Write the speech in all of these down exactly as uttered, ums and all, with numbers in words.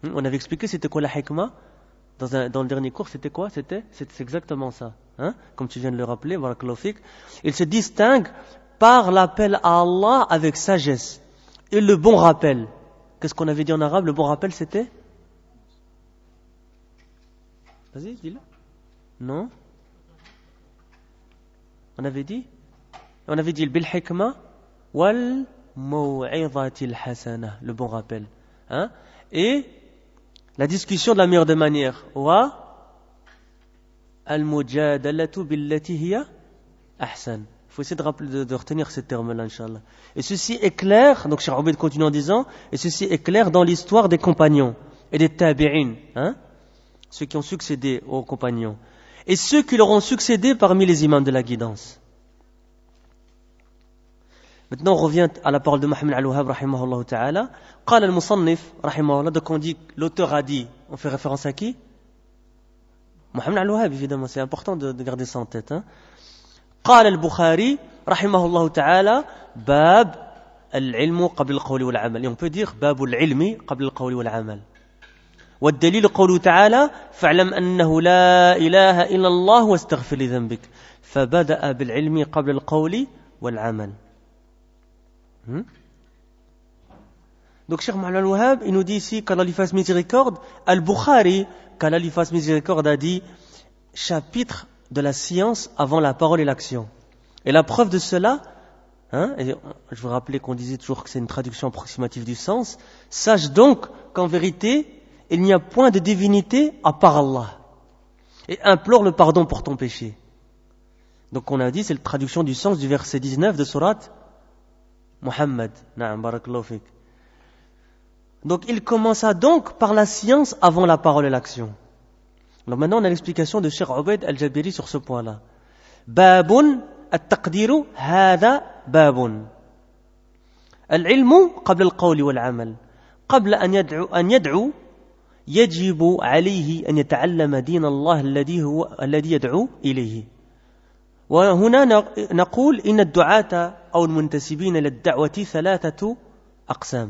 On avait expliqué c'était quoi la hikmah dans, un, dans le dernier cours, c'était quoi? C'était c'est exactement ça. Hein? Comme tu viens de le rappeler, barakallahu fik. Il se distingue par l'appel à Allah avec sagesse et le bon rappel. Qu'est-ce qu'on avait dit en arabe? Le bon rappel, c'était? Vas-y, dis-le. Non? On avait dit? On avait dit le bil hikmah wal maw'izatil hasana, le bon rappel. Hein? Et la discussion de la meilleure des manières. Wa al-mujadalatu billati hiya ahsan. Il faut essayer de, rappeler, de, de retenir ces termes-là, Inch'Allah. Et ceci est clair, donc Cheikh Obeid continue en disant, et ceci est clair dans l'histoire des compagnons et des tabi'in, hein? Ceux qui ont succédé aux compagnons. Et ceux qui leur ont succédé parmi les imams de la guidance. Maintenant, on revient à la parole de Mohammed al-Wahhab, rahimahullah ta'ala. Qal al-Musannif, rahimahullah, donc on dit, l'auteur a dit, on fait référence à qui? Mohammed al-Wahhab, évidemment, c'est important de, de garder ça en tête. Hein. قال البخاري رحمه الله تعالى باب العلم قبل القول والعمل. Et on peut dire باب العلم قبل القول والعمل. والدليل قوله تعالى فاعلم أنه لا إله إلا الله واستغفر لذنبك. فبدأ بالعلم قبل القول والعمل. Hmm? Donc Cheikh Mohammed al-Wahhab, il nous dit ici qu'Allah lui fasse miséricorde, Al-Bukhari, qu'Allah lui fasse miséricorde, a dit chapitre de la science avant la parole et l'action. Et la preuve de cela, hein, et je vous rappelais qu'on disait toujours que c'est une traduction approximative du sens, sache donc qu'en vérité, il n'y a point de divinité à part Allah. Et implore le pardon pour ton péché. Donc on a dit, c'est la traduction du sens du verset dix-neuf de sourate Muhammad. Na'am, barakallahu fik. Donc il commença donc par la science avant la parole et l'action. Alors maintenant on a l'explication de Cheikh Obeid al-Jabiri sur ce point-là. Babun at-taqdiru hada babun. Al-ilmu qabla al-qawli wal-amal. Qabla an yad'u an yad'u يجب عليه أن يتعلم دين الله الذي هو الذي يدعو إليه. وهنا نقول إن الدعاة أو المنتسبين للدعوة ثلاثة أقسام.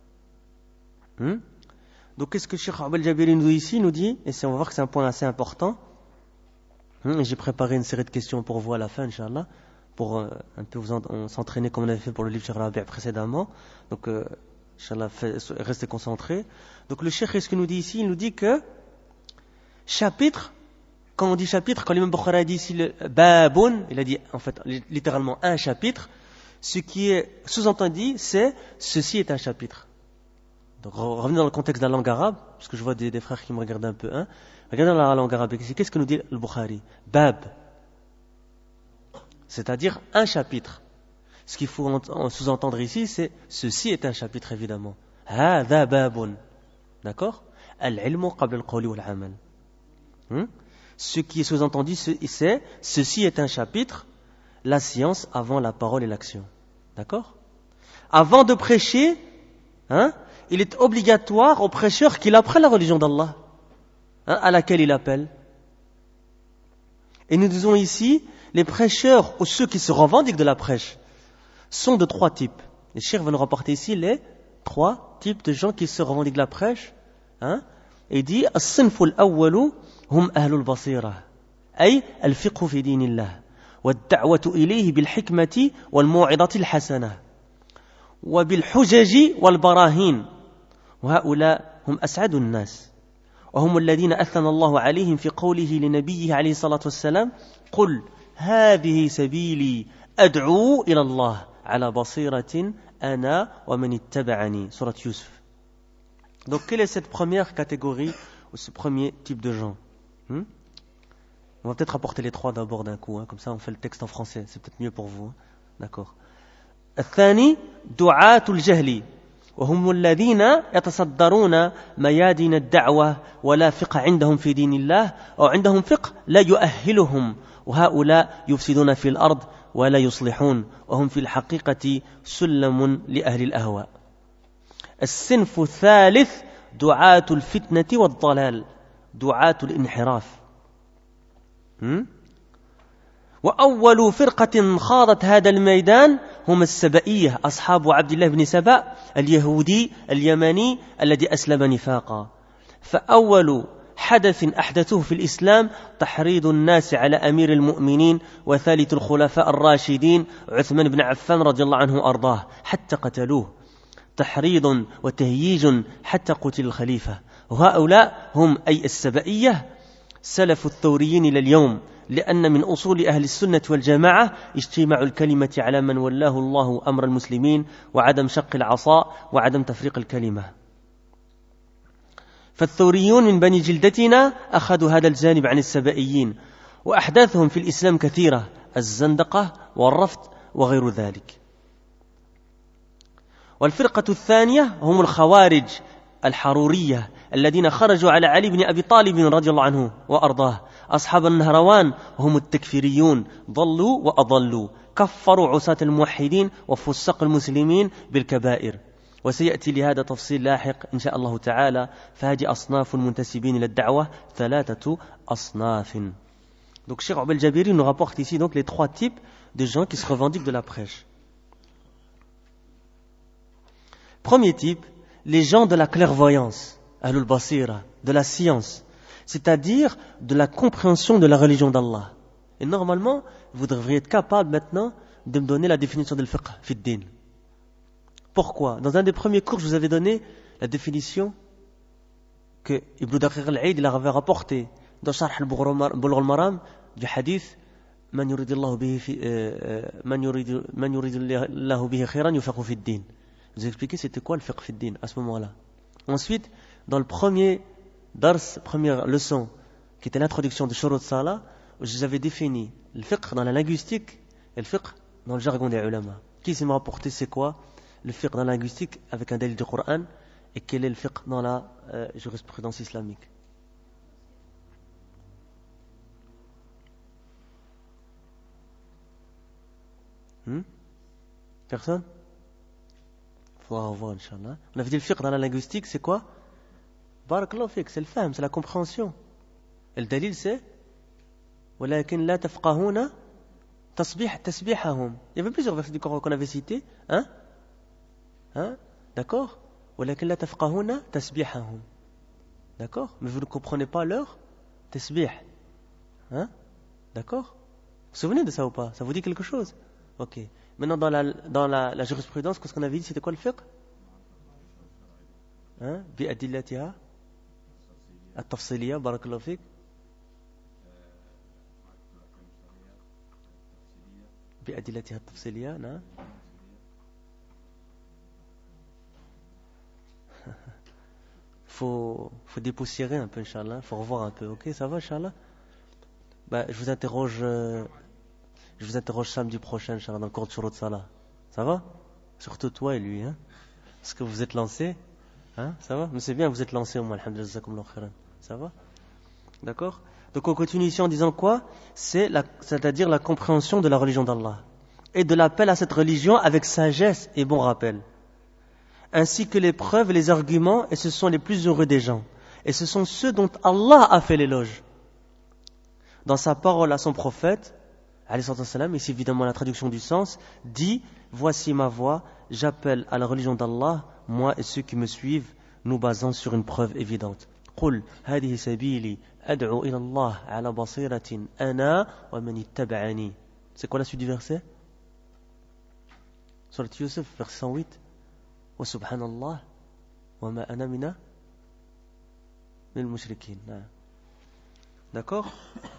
Hmm? Donc qu'est-ce que Cheikh Abel Jabiri nous dit ici? Il nous dit, et on va voir que c'est un point assez important, hmm? J'ai préparé une série de questions pour vous à la fin, Inch'Allah, pour euh, un peu vous en, on s'entraîner comme on avait fait pour le livre Cheikh Rabi' précédemment. Donc euh, Inch'Allah, restez concentrés. Donc le Cheikh, qu'est-ce qu'il nous dit ici? Il nous dit que chapitre, quand on dit chapitre, quand l'imam Bukhari a dit ici le baboun, il a dit en fait littéralement un chapitre, ce qui est sous-entendu, c'est ceci est un chapitre. Donc revenez dans le contexte de la langue arabe, parce que je vois des, des frères qui me regardent un peu. Hein. Regardez dans la langue arabe, qu'est-ce que nous dit le Bukhari? Bab, c'est-à-dire un chapitre. Ce qu'il faut sous-entendre ici, c'est ceci est un chapitre évidemment. Hada babun, d'accord? Al-ilmu qabla al-qawli wal-amal. Ce qui est sous-entendu, c'est ceci est un chapitre, la science avant la parole et l'action. D'accord? Avant de prêcher, hein, il est obligatoire au prêcheur qu'il apprenne la religion d'Allah, hein, à laquelle il appelle. Et nous disons ici, les prêcheurs ou ceux qui se revendiquent de la prêche sont de trois types. Les chers va nous rapporter ici les trois types de gens qui se revendiquent de la prêche. Hein, et il dit الصنف الأول هم أهل البصيرة أي الفقه في دين الله والدعوة إليه بالحكمة والموعظة الحسنة وبالحجج والبراهين وهؤلاء هم أسعد الناس وهم الذين أثنى الله عليهم في قوله لنبيه عليه الصلاة والسلام قل هذه سبيلي أدعو إلى الله على بصيرة أنا ومن اتبعني سورة يوسف. Donc quelle est cette première catégorie ou ce premier type de gens? hmm On va peut-être rapporter les trois d'abord d'un coup, hein, comme ça on fait le texte en français, c'est peut-être mieux pour vous. Hein. D'accord. الثاني دعاة الجهل وهم الذين يتصدرون ميادين الدعوة ولا فقه عندهم في دين الله أو عندهم فقه لا يؤهلهم وهؤلاء يفسدون في الأرض ولا يصلحون وهم في الحقيقة سلم لأهل الأهواء. الصنف الثالث دعاة الفتنة والضلال دعاة الانحراف. وأول فرقة خاضت هذا الميدان هم السبئية أصحاب عبد الله بن سبأ اليهودي اليمني الذي أسلم نفاقا فأول حدث أحدثوه في الإسلام تحريض الناس على أمير المؤمنين وثالث الخلفاء الراشدين عثمان بن عفان رضي الله عنه وأرضاه حتى قتلوه تحريض وتهييج حتى قتل الخليفة. وهؤلاء هم أي السبائية سلف الثوريين إلى اليوم، لأن من أصول أهل السنة والجماعة اجتماع الكلمة على من ولاه الله أمر المسلمين وعدم شق العصا وعدم تفريق الكلمة. فالثوريون من بني جلدتنا أخذوا هذا الجانب عن السبائيين، وأحداثهم في الإسلام كثيرة، الزندقة والرفض وغير ذلك. والفرقة الثانية هم الخوارج الحرورية الذين خرجوا على علي بن أبي طالب رضي الله عنه وأرضاه. أصحاب النهروان هم التكفيريون، ضلوا وأضلوا، كفروا عصاة الموحدين وفسق المسلمين بالكبائر. وسيأتي لهذا تفصيل لاحق إن شاء الله تعالى. فهذه أصناف المنتسبين إلى الدعوة ثلاثة أصناف. Donc Cheikh Abel Jabiri nous rapporte ici donc les trois types de gens qui se revendiquent de la prêche. Premier type, les gens de la clairvoyance, Ahlul Basira, de la science, c'est-à-dire de la compréhension de la religion d'Allah. Et normalement, vous devriez être capable maintenant de me donner la définition de fiqh fi d-din. Pourquoi? Dans un des premiers cours, je vous avais donné la définition que Ibn Daqiq al-Aid il avait rapportée dans Sharh al-Bulugh al-Maram du hadith Man yuridillahu bihi man yurid man yuridillahu bihi khayran yufaqihu fi d-din. Je vous ai expliqué c'était quoi le fiqh fi d-din à ce moment-là. Ensuite, dans le premier dars, première leçon, qui était l'introduction de Shurut Salah, je vous avais défini le fiqh dans la linguistique et le fiqh dans le jargon des ulama. Qui s'est rapporté c'est quoi le fiqh dans la linguistique avec un dalil du Coran et quel est le fiqh dans la euh, jurisprudence islamique? hmm Personne? Il faudra revoir, Inch'Allah. On avait dit le fiqh dans la linguistique, c'est quoi? Barakallahu fiqh, c'est le fahm, c'est la compréhension. Et le dalil, c'est وَلَكِنْ لَا تَفْقَهُونَ تَصْبِيحَ تَسْبِيحَهُم. Il y avait plusieurs versets du Coran qu'on avait cités. Hein? Hein? D'accord? وَلَكِنْ لَا تَفْقَهُونَ تَسْبِيحَهُم. D'accord? Mais vous ne comprenez pas leur tasbih. Hein? D'accord? Vous vous souvenez de ça ou pas? Ça vous dit quelque chose? Ok. Maintenant, dans la, dans la, la jurisprudence, qu'est-ce qu'on avait dit? C'était quoi le fiqh? Hein? بأدلتها التفصيلية. بارك الله فيك. بأدلتها التفصيلية. نعم. faut faut dépoussiérer un peu, Inch'Allah. Faut revoir un peu. Ok, ça va, Inch'Allah? Bah, je vous interroge. Euh, Je vous interroge samedi prochain, Inch'Allah, dans le cours de Shurut Salah. Ça va? Surtout toi et lui, hein? Est-ce que vous êtes lancé? Hein? Ça va? Mais c'est bien, vous êtes lancé au moins, alhamdulillah. Ça va? D'accord? Donc on continue ici en disant quoi? C'est la, c'est-à-dire la compréhension de la religion d'Allah. Et de l'appel à cette religion avec sagesse et bon rappel. Ainsi que les preuves et les arguments, et ce sont les plus heureux des gens. Et ce sont ceux dont Allah a fait l'éloge. Dans sa parole à son prophète, ici évidemment la traduction du sens, dit voici ma voix, j'appelle à la religion d'Allah, moi et ceux qui me suivent, nous basant sur une preuve évidente. قل هذه سبيلي أدعو إلى الله على بصيرة أنا ومن اتبعني. C'est quoi la suite du verset? Surat Yusuf, verset cent huit. وسبحان الله وما أنا من المشركين. D'accord?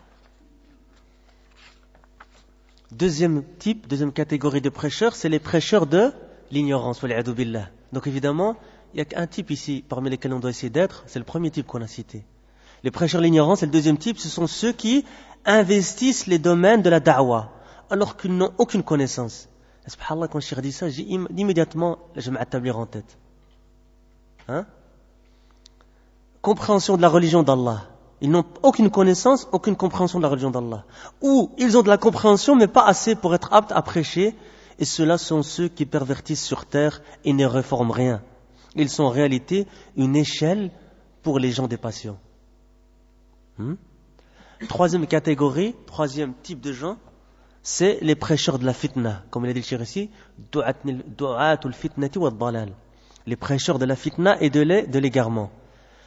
Deuxième type, deuxième catégorie de prêcheurs, c'est les prêcheurs de l'ignorance. Donc évidemment, il n'y a qu'un type ici parmi lesquels on doit essayer d'être, c'est le premier type qu'on a cité. Les prêcheurs de l'ignorance, et le deuxième type, ce sont ceux qui investissent les domaines de la da'wah, alors qu'ils n'ont aucune connaissance. Et subhanallah, quand Cheikh dit ça, j'ai immédiatement la Jama'a Tabligh en tête. Hein? Compréhension de la religion d'Allah. Ils n'ont aucune connaissance, aucune compréhension de la religion d'Allah. Ou ils ont de la compréhension, mais pas assez pour être aptes à prêcher. Et ceux-là sont ceux qui pervertissent sur terre et ne réforment rien. Ils sont en réalité une échelle pour les gens des passions. Hmm? Troisième catégorie, troisième type de gens, c'est les prêcheurs de la fitna. Comme il a dit le Cheikh ici, du'atul fitnati wa dalal. Les prêcheurs de la fitna et de l'égarement.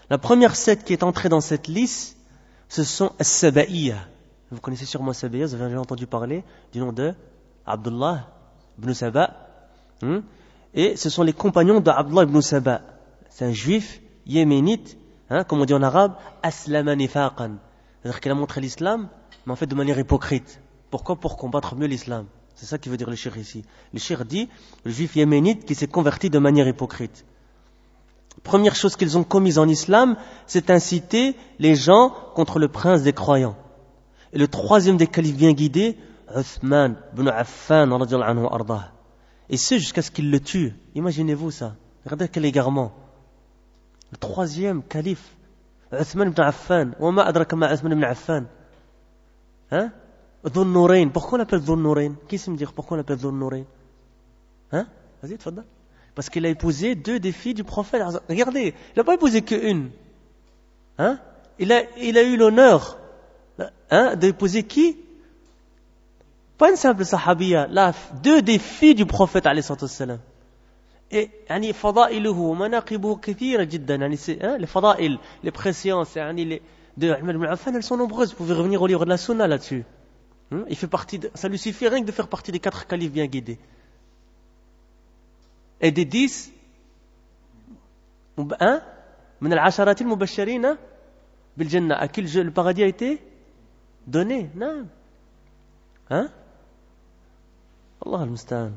La première secte qui est entrée dans cette liste, ce sont As-Saba'iyya. Vous connaissez sûrement As-Saba'iyya, vous avez déjà entendu parler du nom de Abdullah ibn Saba. Hmm? Et ce sont les compagnons d'Abdullah ibn Saba. C'est un juif yéménite, hein, comme on dit en arabe, aslama nifaqan. C'est-à-dire qu'il a montré l'islam, mais en fait de manière hypocrite. Pourquoi? Pour combattre mieux l'islam. C'est ça qui veut dire le shir ici. Le shir dit, le juif yéménite qui s'est converti de manière hypocrite. Première chose qu'ils ont commise en islam, c'est inciter les gens contre le prince des croyants. Et le troisième des califes bien guidés, Uthman ibn Affan, radiyallahu anhu ardah. Et ce jusqu'à ce qu'il le tue. Imaginez-vous ça. Regardez quel égarement. Le troisième calife, Uthman ibn Affan. Wama adraka ma Uthman ibn Affan. Hein? Dhun Nourayn. Pourquoi on l'appelle Dhun Nourayn? Qui sait me dire pourquoi on l'appelle Dhun Nourayn? Hein? Vas-y, tfadda. Parce qu'il a épousé deux des filles du prophète. Regardez, il n'a pas épousé qu'une. Hein? Il a, il a eu l'honneur, hein, d'épouser qui? Pas une simple sahabiya, là, deux des filles du prophète, alayhi salatu wassalam. Et, yani, fada'iluhu, manaqibuhu kathira jiddan, yani, c'est, hein, les fada'il, les préséances, yani, les, de Uthman ibn Affan, elles sont nombreuses. Vous pouvez revenir au livre de la Sunna là-dessus. Hein? Il fait partie de, ça lui suffit rien que de faire partie des quatre califes bien guidés. Et des dix, hein, min al-asharatil mubashirina bil jannah, à qui le paradis a été donné, non? Hein? Allah al-Musta'an.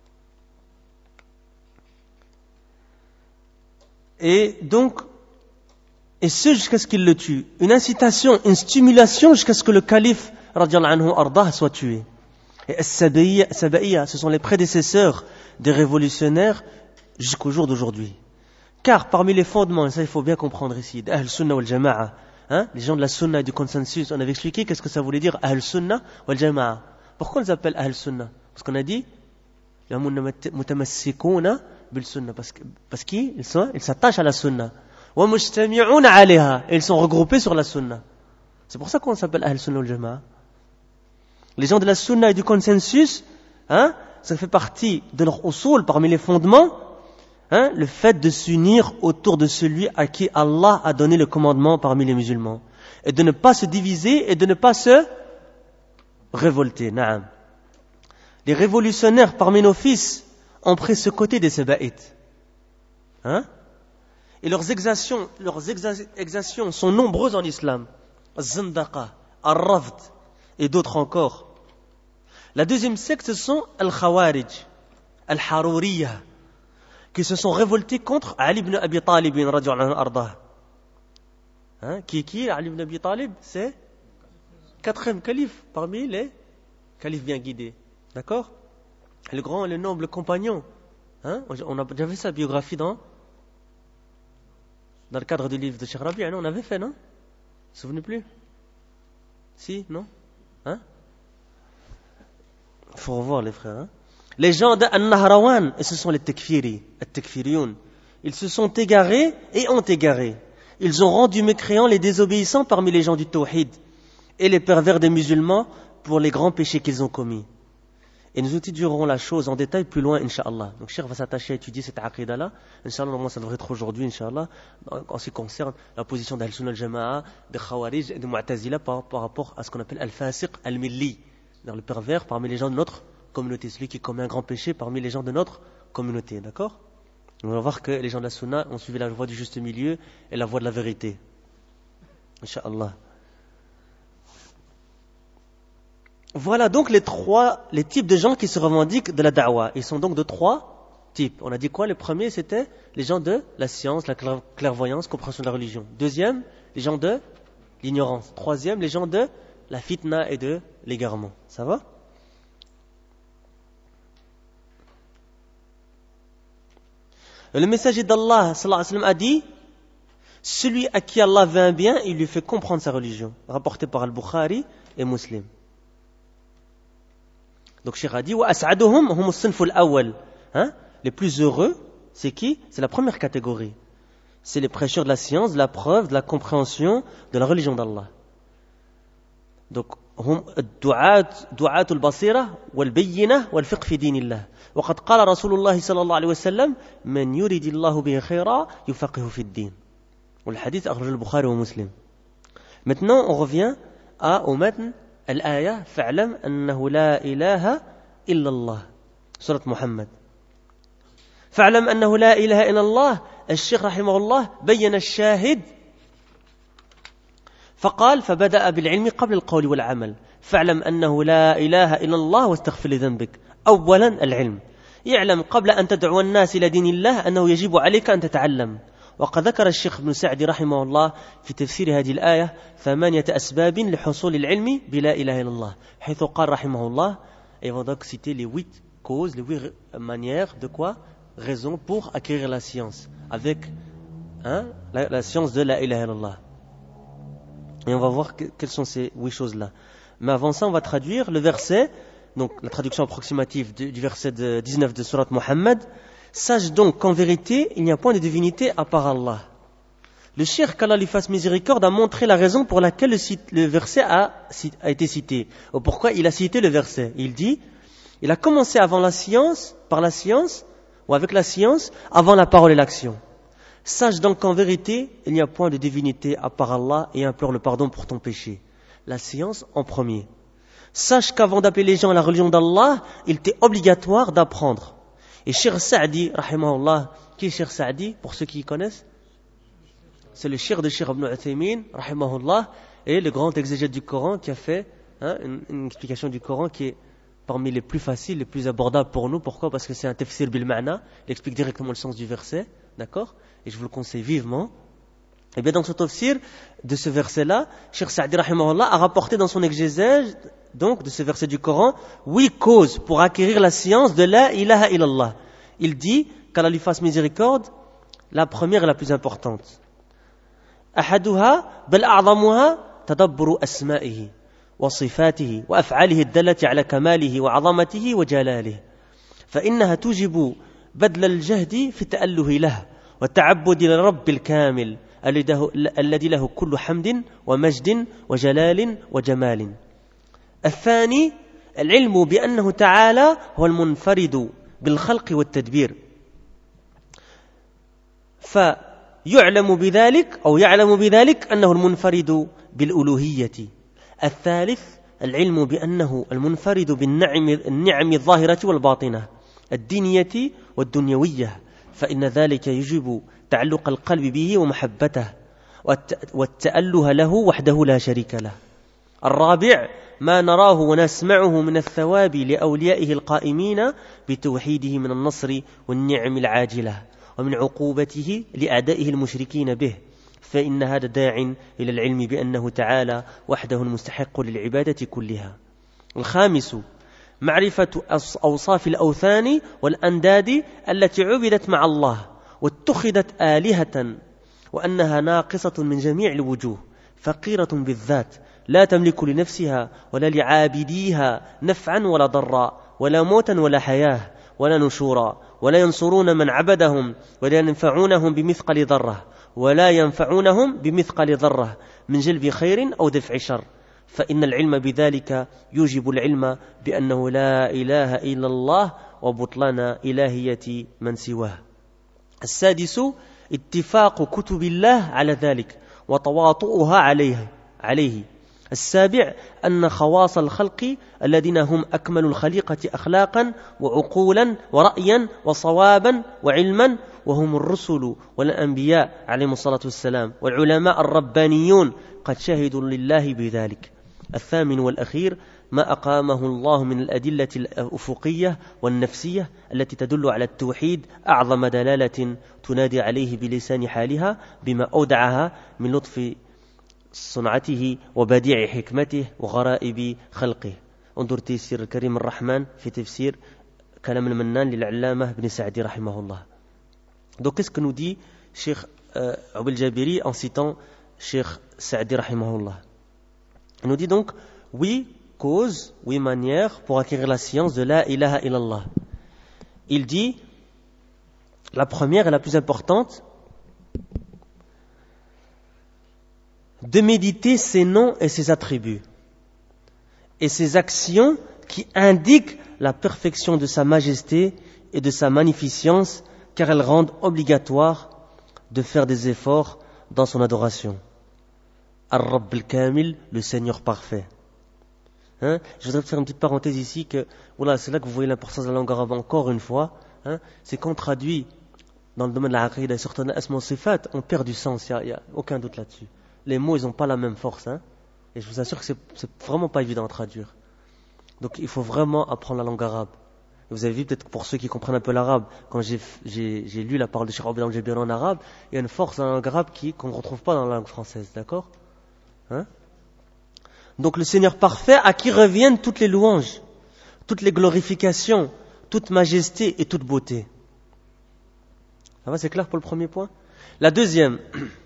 Et donc, et ce jusqu'à ce qu'il le tue. Une incitation, une stimulation jusqu'à ce que le calife, radiyallahu anhu ardah, soit tué. Et As-Saba'iyya, ce sont les prédécesseurs des révolutionnaires jusqu'au jour d'aujourd'hui. Car parmi les fondements, et ça il faut bien comprendre ici, d'Ahl Sunnah wal Jama'a, hein, les gens de la Sunna et du consensus, on avait expliqué qu'est-ce que ça voulait dire Ahl Sunnah wal Jama'a. Pourquoi on les appelle Ahl Sunnah? Parce qu'on a dit, mutamassikuna bil Sunnah, parce, parce qu'ils sont, ils s'attachent à la Sunna. Wa mujtami'una 'alayha, et ils sont regroupés sur la Sunna. C'est pour ça qu'on s'appelle Ahl Sunnah wal Jama'a. Les gens de la Sunna et du consensus, hein, ça fait partie de leur usul, parmi les fondements, hein, le fait de s'unir autour de celui à qui Allah a donné le commandement parmi les musulmans. Et de ne pas se diviser et de ne pas se révolter. Naam. Les révolutionnaires parmi nos fils ont pris ce côté des Saba'ites. Hein? Et leurs exactions, leurs exa- exactions sont nombreuses en islam. Az-Zindaqa, Ar-Rafd et d'autres encore. La deuxième secte, ce sont Al-Khawarij, Al-Haruriyya, qui se sont révoltés contre Ali ibn Abi Talib, radiyallahu anhu ardah. Hein? Qui est qui, Ali ibn Abi Talib? C'est quatrième calife parmi les califes bien guidés. D'accord? Le grand et le noble compagnon. Hein? On a déjà vu sa biographie dans, dans le cadre du livre de Cheikh Rabi', on avait fait, non? Vous vous souvenez plus? Si, non? Hein? Il faut revoir les frères. Hein? Les gens d'An-Nahrawan, et ce sont les Tekfiri, les Tekfiriyoun, ils se sont égarés et ont égaré. Ils ont rendu mécréants les désobéissants parmi les gens du Tawhid et les pervers des musulmans pour les grands péchés qu'ils ont commis. Et nous étudierons la chose en détail plus loin, Inch'Allah. Donc, Cheikh va s'attacher à étudier cette aqidah-là. Inch'Allah, normalement, ça devrait être aujourd'hui, Inch'Allah, en ce qui concerne la position d'Ahl-Sunnah al-Jama'a, des Khawarij et des Mu'tazila par, par rapport à ce qu'on appelle Al-Fasiq al-Milli, dans le pervers parmi les gens de notre communauté, celui qui commet un grand péché parmi les gens de notre communauté, d'accord? On va voir que les gens de la Sunna ont suivi la voie du juste milieu et la voie de la vérité. Inch'Allah. Voilà donc les trois, les types de gens qui se revendiquent de la da'wah. Ils sont donc de trois types. On a dit quoi? Le premier, c'était les gens de la science, la clairvoyance, compréhension de la religion. Deuxième, les gens de l'ignorance. Troisième, les gens de la fitna et de l'égarement. Ça va? Le messager d'Allah, sallallahu alayhi wa sallam, a dit, celui à qui Allah veut un bien, il lui fait comprendre sa religion. Rapporté par Al-Bukhari et Muslim. Donc, Cheikh a dit, wa as'aduhum hum as-sinf al-awwal. Hein? Les plus heureux, c'est qui? C'est la première catégorie. C'est les prêcheurs de la science, de la preuve, de la compréhension de la religion d'Allah. Donc, هم الدعاة دعاة البصيرة والبينة والفقه في دين الله. وقد قال رسول الله صلى الله عليه وسلم من يريد الله به خيرا يفقهه في الدين. والحديث أخرجه البخاري ومسلم. Maintenant on revient à au matn الآية فاعلم أنه لا إله إلا الله سورة محمد. فاعلم أنه لا إله إلا الله. الشيخ رحمه الله بين الشاهد فقال فبدأ بالعلم قبل القول والعمل. فاعلم أنه لا إله إلا الله واستغفر لذنبك. أولا العلم، يعلم قبل أن تدعو الناس إلى دين الله أنه يجب عليك أن تتعلم. وقد ذكر الشيخ ابن سعدي رحمه الله في تفسير هذه الآية ثمانية أسباب لحصول العلم بلا إله إلا الله، حيث قال رحمه الله et va donc citer les huit causes, les huit manières de quoi, raison pour acquérir la science avec hein, la, la science de la ilaha illallah. Et on va voir que, quelles sont ces huit choses-là. Mais avant ça, on va traduire le verset, donc la traduction approximative du, du verset de dix-neuf de Surat Muhammad. Sache donc qu'en vérité, il n'y a point de divinité à part Allah. Le cheikh qu'Allah lui fasse miséricorde a montré la raison pour laquelle le, cite, le verset a, a été cité. Ou pourquoi il a cité le verset. Il dit, il a commencé avant la science, par la science, ou avec la science, avant la parole et l'action. Sache donc qu'en vérité, il n'y a point de divinité à part Allah et implore le pardon pour ton péché. La science en premier. Sache qu'avant d'appeler les gens à la religion d'Allah, il était obligatoire d'apprendre. Et Cheikh Sa'di, rahimahullah, qui est Cheikh Sa'di, pour ceux qui connaissent? C'est le Cheikh de Cheikh Ibn Uthaymin, rahimahullah, et le grand exégète du Coran qui a fait hein, une, une explication du Coran qui est parmi les plus faciles, les plus abordables pour nous. Pourquoi? Parce que c'est un tafsir bil ma'na, il explique directement le sens du verset, d'accord? Et je vous le conseille vivement. Et bien dans ce tafsir de ce verset-là, Cheikh Sa'di, rahimahullah, a rapporté dans son exégèse donc de ce verset du Coran huit causes pour acquérir la science de la ilaha illallah. Il dit qu'Allah lui fasse miséricorde, la première et la plus importante. أحدها بل أعظمها تدبر أسمائه وصفاته وأفعاله الدالة على كماله وعظمته وجلاله، فإنها توجب بذل الجهد في التأله له والتعبد للرب الكامل الذي له كل حمد ومجد وجلال وجمال. الثاني العلم بأنه تعالى هو المنفرد بالخلق والتدبير، فيعلم بذلك أو يعلم بذلك أنه المنفرد بالألوهية. الثالث العلم بأنه المنفرد بالنعم النعم الظاهرة والباطنة الدينية والدنيوية، فإن ذلك يجب تعلق القلب به ومحبته والتأله له وحده لا شريك له. الرابع ما نراه ونسمعه من الثواب لأوليائه القائمين بتوحيده من النصر والنعم العاجلة ومن عقوبته لأعدائه المشركين به، فإن هذا داع إلى العلم بأنه تعالى وحده المستحق للعبادة كلها. الخامس معرفة أوصاف الأوثان والأنداد التي عبدت مع الله واتخذت آلهة، وأنها ناقصة من جميع الوجوه فقيرة بالذات لا تملك لنفسها ولا لعابديها نفعا ولا ضرا ولا موتا ولا حياة ولا نشورا، ولا ينصرون من عبدهم ولا ينفعونهم بمثقل ذرة ولا ينفعونهم بمثقل ذرة من جلب خير أو دفع شر، فإن العلم بذلك يوجب العلم بأنه لا إله إلا الله وبطلان إلهية من سواه. السادس اتفاق كتب الله على ذلك وتواطؤها عليه عليه. السابع أن خواص الخلق الذين هم أكمل الخليقة أخلاقا وعقولا ورأيا وصوابا وعلما وهم الرسل والأنبياء عليهم الصلاة والسلام والعلماء الربانيون قد شهدوا لله بذلك. الثامن والأخير ما أقامه الله من الأدلة الأفقية والنفسية التي تدل على التوحيد أعظم دلالة تنادي عليه بلسان حالها بما أودعها من لطف صنعته وبديع حكمته وغرائب خلقه. انظر تيسير الكريم الرحمن في تفسير كلام المنان للعلامة بن سعدي رحمه الله. Donc qu'est-ce que nous dit Cheikh euh, Abul Jabiri en citant Cheikh Sa'di rahimahullah? Il nous dit donc huit causes, huit manières pour acquérir la science de la ilaha illallah. Il dit la première et la plus importante, de méditer ses noms et ses attributs et ses actions qui indiquent la perfection de sa majesté et de sa magnificence, car elles rendent obligatoire de faire des efforts dans son adoration. Ar-Rabb al-Kamil, le Seigneur parfait. Hein? Je voudrais faire une petite parenthèse ici, que voilà, c'est là que vous voyez l'importance de la langue arabe encore une fois. Hein? C'est qu'on traduit dans le domaine de la aqida certains asma wa sifat, on perd du sens, il n'y a, a aucun doute là-dessus. Les mots, ils n'ont pas la même force. Hein? Et je vous assure que c'est, c'est vraiment pas évident à traduire. Donc il faut vraiment apprendre la langue arabe. Vous avez vu, peut-être pour ceux qui comprennent un peu l'arabe, quand j'ai, j'ai, j'ai lu la parole de Cheikh Abdel Al-Jabir en arabe, il y a une force dans la langue arabe qui, qu'on ne retrouve pas dans la langue française, d'accord? Hein? Donc le Seigneur parfait à qui reviennent toutes les louanges, toutes les glorifications, toute majesté et toute beauté. Ça va, c'est clair pour le premier point? La deuxième,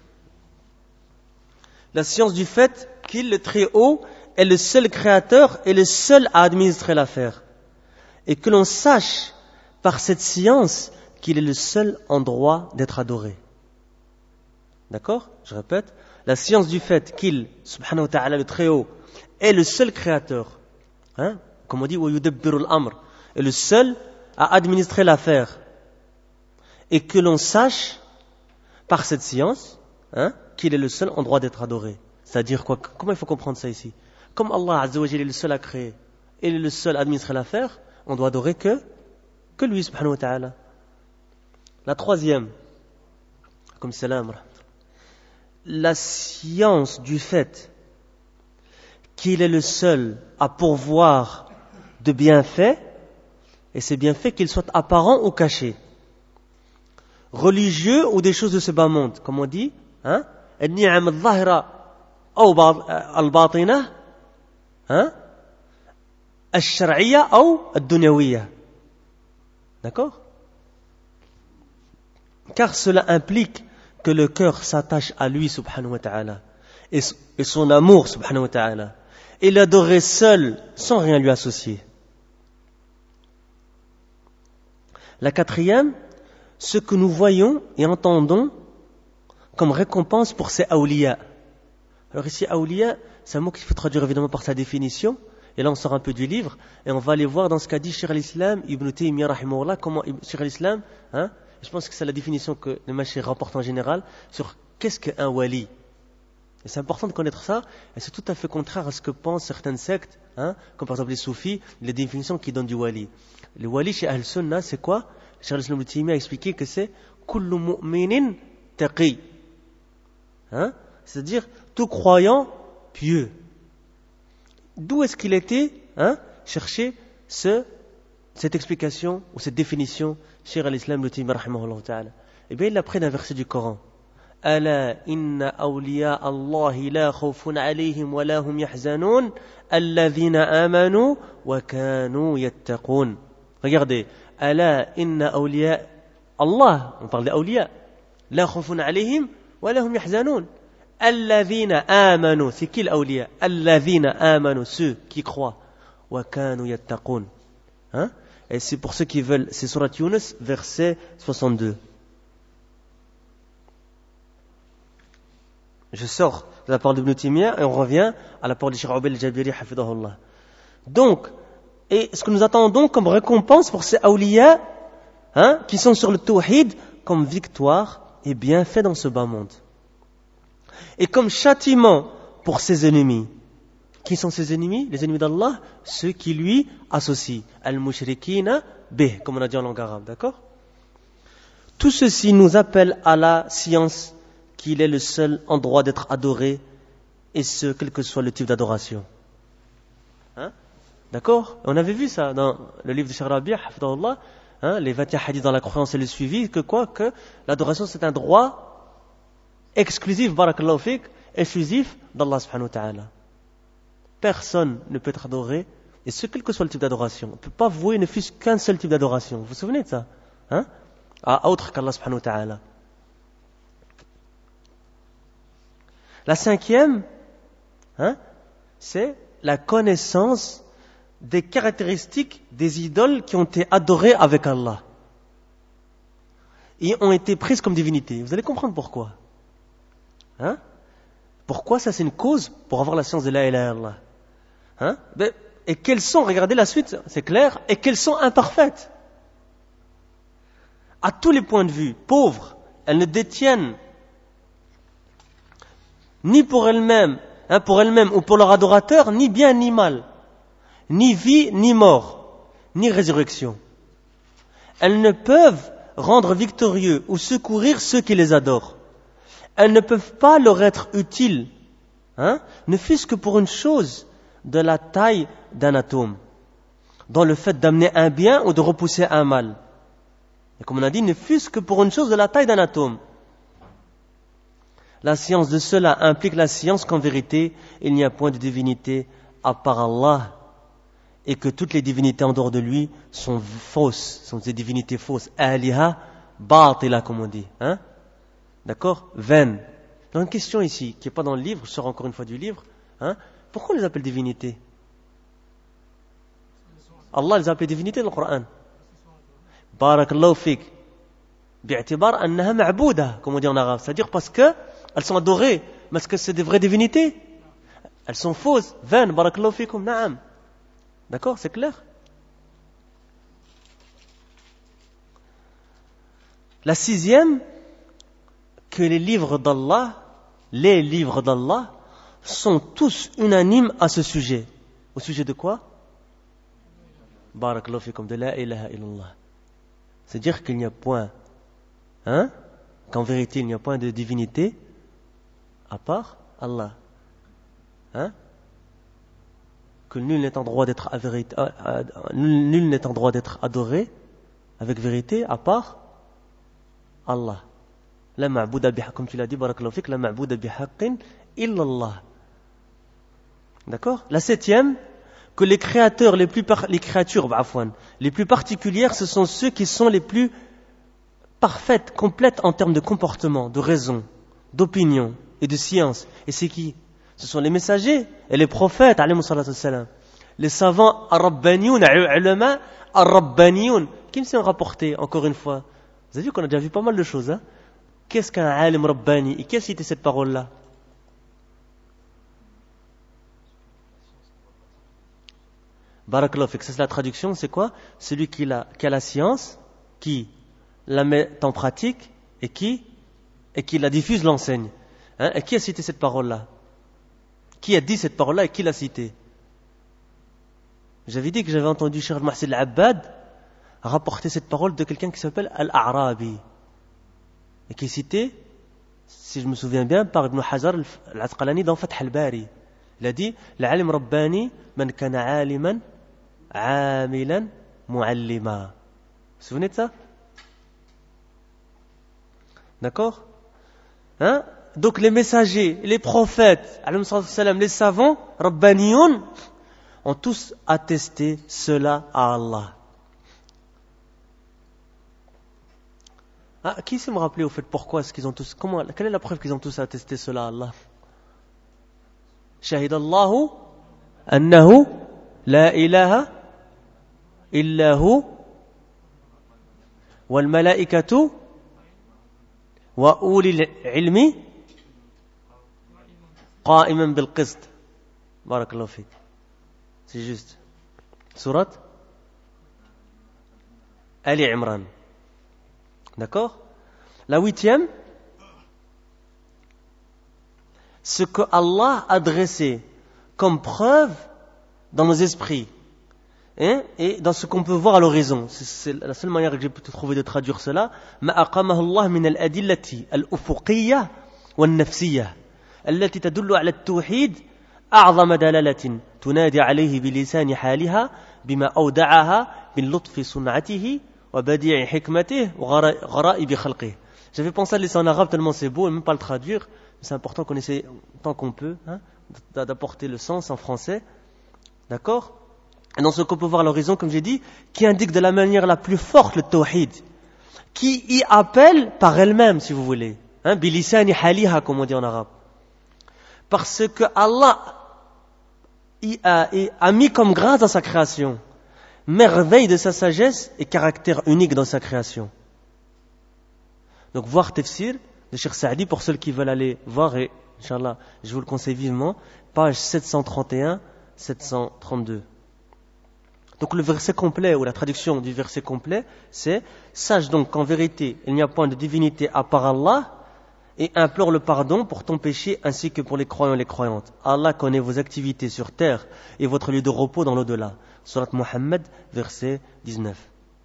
la science du fait qu'il, le Très-Haut, est le seul créateur et le seul à administrer l'affaire. Et que l'on sache par cette science qu'il est le seul en droit d'être adoré. D'accord? Je répète. La science du fait qu'il, subhanahu wa ta'ala, le Très-Haut, est le seul créateur. Hein? Comme on dit, وَيُدَبِّرُ الْأَمْرِ, est le seul à administrer l'affaire. Et que l'on sache par cette science hein, qu'il est le seul en droit d'être adoré. C'est-à-dire quoi? Comment il faut comprendre ça ici? Comme Allah Azza wa Jalla est le seul à créer, et il est le seul à administrer l'affaire, on doit adorer que, que lui, subhanahu wa ta'ala. La troisième, comme salam, la science du fait qu'il est le seul à pourvoir de bienfaits, et ces bienfaits qu'ils soient apparents ou cachés, religieux ou des choses de ce bas monde, comme on dit, hein, النعم الظاهرة أو الباطنة, hein, الشرعية أو الدنيوية. D'accord? Car cela implique que le cœur s'attache à lui, subhanahu wa ta'ala, et son amour, subhanahu wa ta'ala, et l'adorer seul, sans rien lui associer. La quatrième, ce que nous voyons et entendons comme récompense pour ces awliya. Alors ici, awliya, c'est un mot qu'il faut traduire évidemment par sa définition. Et là, on sort un peu du livre, et on va aller voir dans ce qu'a dit Cheikh al-Islam, Ibn Taymiyyah rahimahullah, comment Cheikh al-Islam, hein, je pense que c'est la définition que le Mashayikh rapporte en général, sur qu'est-ce qu'un wali. Et c'est important de connaître ça, et c'est tout à fait contraire à ce que pensent certaines sectes, hein, comme par exemple les soufis, les définitions qu'ils donnent du wali. Le wali chez Ahl Sunnah, c'est quoi? Cheikh al-Islam Ibn Taymiyyah a expliqué que c'est kullu mu'minin taqi. Hein? C'est-à-dire tout croyant pieux. D'où est-ce qu'il était hein, chercher ce, cette explication ou cette définition Cheikh al-Islam Ibn Taymiyyah rahimahullah ta'ala? Eh bien, il l'a pris d'un verset du Coran. Ala inna awliya Allahi la khawfun alayhim wa la hum yahzanun alladhina amanu wa kanu yattaqun. Regardez. Ala inna awliya Allah, on parle d'awliya, la khawfun alayhim wa la hum yahzanun. Alladhina amanu, c'est qui l'awliya? Alladhina amanu, ceux qui croient. Wa kanu yattaqun. Hein? Et c'est pour ceux qui veulent, c'est Surat Yunus, verset soixante-deux. Je sors de la parole d'Ibn Taymiyyah et on revient à la parole de Cheikh Abdel Al-Jabiri hafidahullah. Donc, et ce que nous attendons comme récompense pour ces awliya, hein, qui sont sur le tawhid, comme victoire et bienfait dans ce bas monde. Et comme châtiment pour ses ennemis. Qui sont ses ennemis? Les ennemis d'Allah, ceux qui lui associent. Al-mushrikina bih, comme on a dit en langue arabe, d'accord? Tout ceci nous appelle à la science qu'il est le seul en droit d'être adoré, et ce, quel que soit le type d'adoration. Hein? D'accord? On avait vu ça dans le livre de Cheikh Rabi', hafidahullah, hein, les vingt et un hadiths dans la croyance et le suivi, que quoi? Que l'adoration c'est un droit exclusif, barakallahu fik, exclusif d'Allah subhanahu wa ta'ala. Personne ne peut être adoré, et ce, quel que soit le type d'adoration. On ne peut pas vouer ne fût-ce qu'un seul type d'adoration. Vous vous souvenez de ça? Hein? À autre qu'Allah subhanahu wa ta'ala. La cinquième, hein, c'est la connaissance des caractéristiques des idoles qui ont été adorées avec Allah. Et ont été prises comme divinités. Vous allez comprendre pourquoi. Hein? Pourquoi ça c'est une cause pour avoir la science de la ilaha illallah. Hein? Et quelles sont, regardez la suite, c'est clair, et quelles sont imparfaites. À tous les points de vue, pauvres, elles ne détiennent ni pour elles-mêmes, hein, pour elles-mêmes ou pour leur adorateur, ni bien ni mal, ni vie ni mort, ni résurrection. Elles ne peuvent rendre victorieux ou secourir ceux qui les adorent. Elles ne peuvent pas leur être utiles, hein, ne fût-ce que pour une chose de la taille d'un atome, dans le fait d'amener un bien ou de repousser un mal. Et comme on a dit, ne fût-ce que pour une chose de la taille d'un atome. La science de cela implique la science qu'en vérité, il n'y a point de divinité à part Allah, et que toutes les divinités en dehors de lui sont fausses, sont des divinités fausses. Aliha, batila, comme on dit. Hein? D'accord? Vaines. Il y a une question ici, qui n'est pas dans le livre, je sors encore une fois du livre. Hein? Pourquoi on les appelle divinités? Allah les appelle divinités dans le Coran. Barakallahu fik. Bi'atibar annaha ma'bouda, comme on dit en arabe. C'est-à-dire parce que elles sont adorées, mais est-ce que c'est des vraies divinités? Elles sont fausses, vaines, barakallahu fikum, na'am. D'accord, c'est clair? La sixième, que les livres d'Allah, les livres d'Allah, sont tous unanimes à ce sujet. Au sujet de quoi? Barakallahu fikum, de la ilaha illallah. C'est-à-dire qu'il n'y a point, hein, qu'en vérité il n'y a point de divinité à part Allah. Hein? Que nul n'est en droit d'être, à vérité, à, à, nul n'est en droit d'être adoré avec vérité à part Allah. La ma'bouda biha, comme tu l'as dit, barakallahu fik, la ma'bouda bihaqqin illallah. D'accord? La septième, que les créateurs, les plus par, les créatures, ba'afwan, les plus particulières, ce sont ceux qui sont les plus parfaites, complètes en termes de comportement, de raison, d'opinion et de science. Et c'est qui? Ce sont les messagers et les prophètes, alayhi salatu wassalam. Les savants ar-rabbaniyoun, ulama ar-rabbaniyoun. Qui me s'est rapporté, encore une fois? Vous avez vu qu'on a déjà vu pas mal de choses, hein? Qu'est-ce qu'un alim rabbani? Et qui a cité cette parole-là? Barakallahu fik, c'est la traduction, c'est quoi? Celui qui a, qui a la science, qui la met en pratique et qui, et qui la diffuse, l'enseigne. Hein? Et qui a cité cette parole-là? Qui a dit cette parole-là et qui l'a citée? J'avais dit que j'avais entendu Cheikh Al-Muhsin Al-Abbad rapporter cette parole de quelqu'un qui s'appelle Al-A'rabi et qui est cité, si je me souviens bien, par Ibn Hajar Al-Asqalani dans Fath Al-Bari. Il a dit L'Alim Rabbani man kana aliman amilan muallima. Vous vous souvenez de ça? D'accord? Hein? Donc les messagers, les prophètes, les savants, Rabbaniyoun, ont tous attesté cela à Allah. Ah, qui sait me rappeler au fait pourquoi est-ce qu'ils ont tous, comment, quelle est la preuve qu'ils ont tous attesté cela à Allah? Shahidallahu annahu la ilaha illa hu wal malaikatu wa ulil ilmi qa'iman bil qist. Barakallahu fik. C'est juste. Surat Ali Imran. D'accord? La huitième, ce que Allah a dressé comme preuve dans nos esprits, hein, et dans ce qu'on peut voir à l'horizon. C'est, c'est la seule manière que j'ai pu trouver de traduire cela. Ma aqamahu Allah min al-adillati al-ufuqiyya wal-nafsiyya allati tadullu ala at-tawhid a'zama dalalatin tunadi alayhi bi lisani haliha bima awda'aha min lutfi sun'atihi wa badi'i hikmatihi wa ghara'ibi khalqihi. J'avais pensé à le laisser en arabe tellement c'est beau et même pas le traduire. C'est important qu'on essaie tant qu'on peut, hein, d'apporter le sens en français. D'accord? Et dans ce qu'on peut voir à l'horizon, comme j'ai dit, qui indique de la manière la plus forte le tawhid, qui y appelle par elle-même, si vous voulez, hein, bilisani haliha, comme on dit en arabe. Parce que Allah y a, y a mis comme grâce dans sa création, merveille de sa sagesse et caractère unique dans sa création. Donc voir Tafsir de Cheikh Saadi, pour ceux qui veulent aller voir, et Inch'Allah, je vous le conseille vivement, page sept cent trente et un, sept cent trente-deux. Donc le verset complet, ou la traduction du verset complet, c'est « Sache donc qu'en vérité, il n'y a point de divinité à part Allah, et implore le pardon pour ton péché ainsi que pour les croyants et les croyantes. Allah connaît vos activités sur terre et votre lieu de repos dans l'au-delà. Surat Muhammad, verset dix-neuf.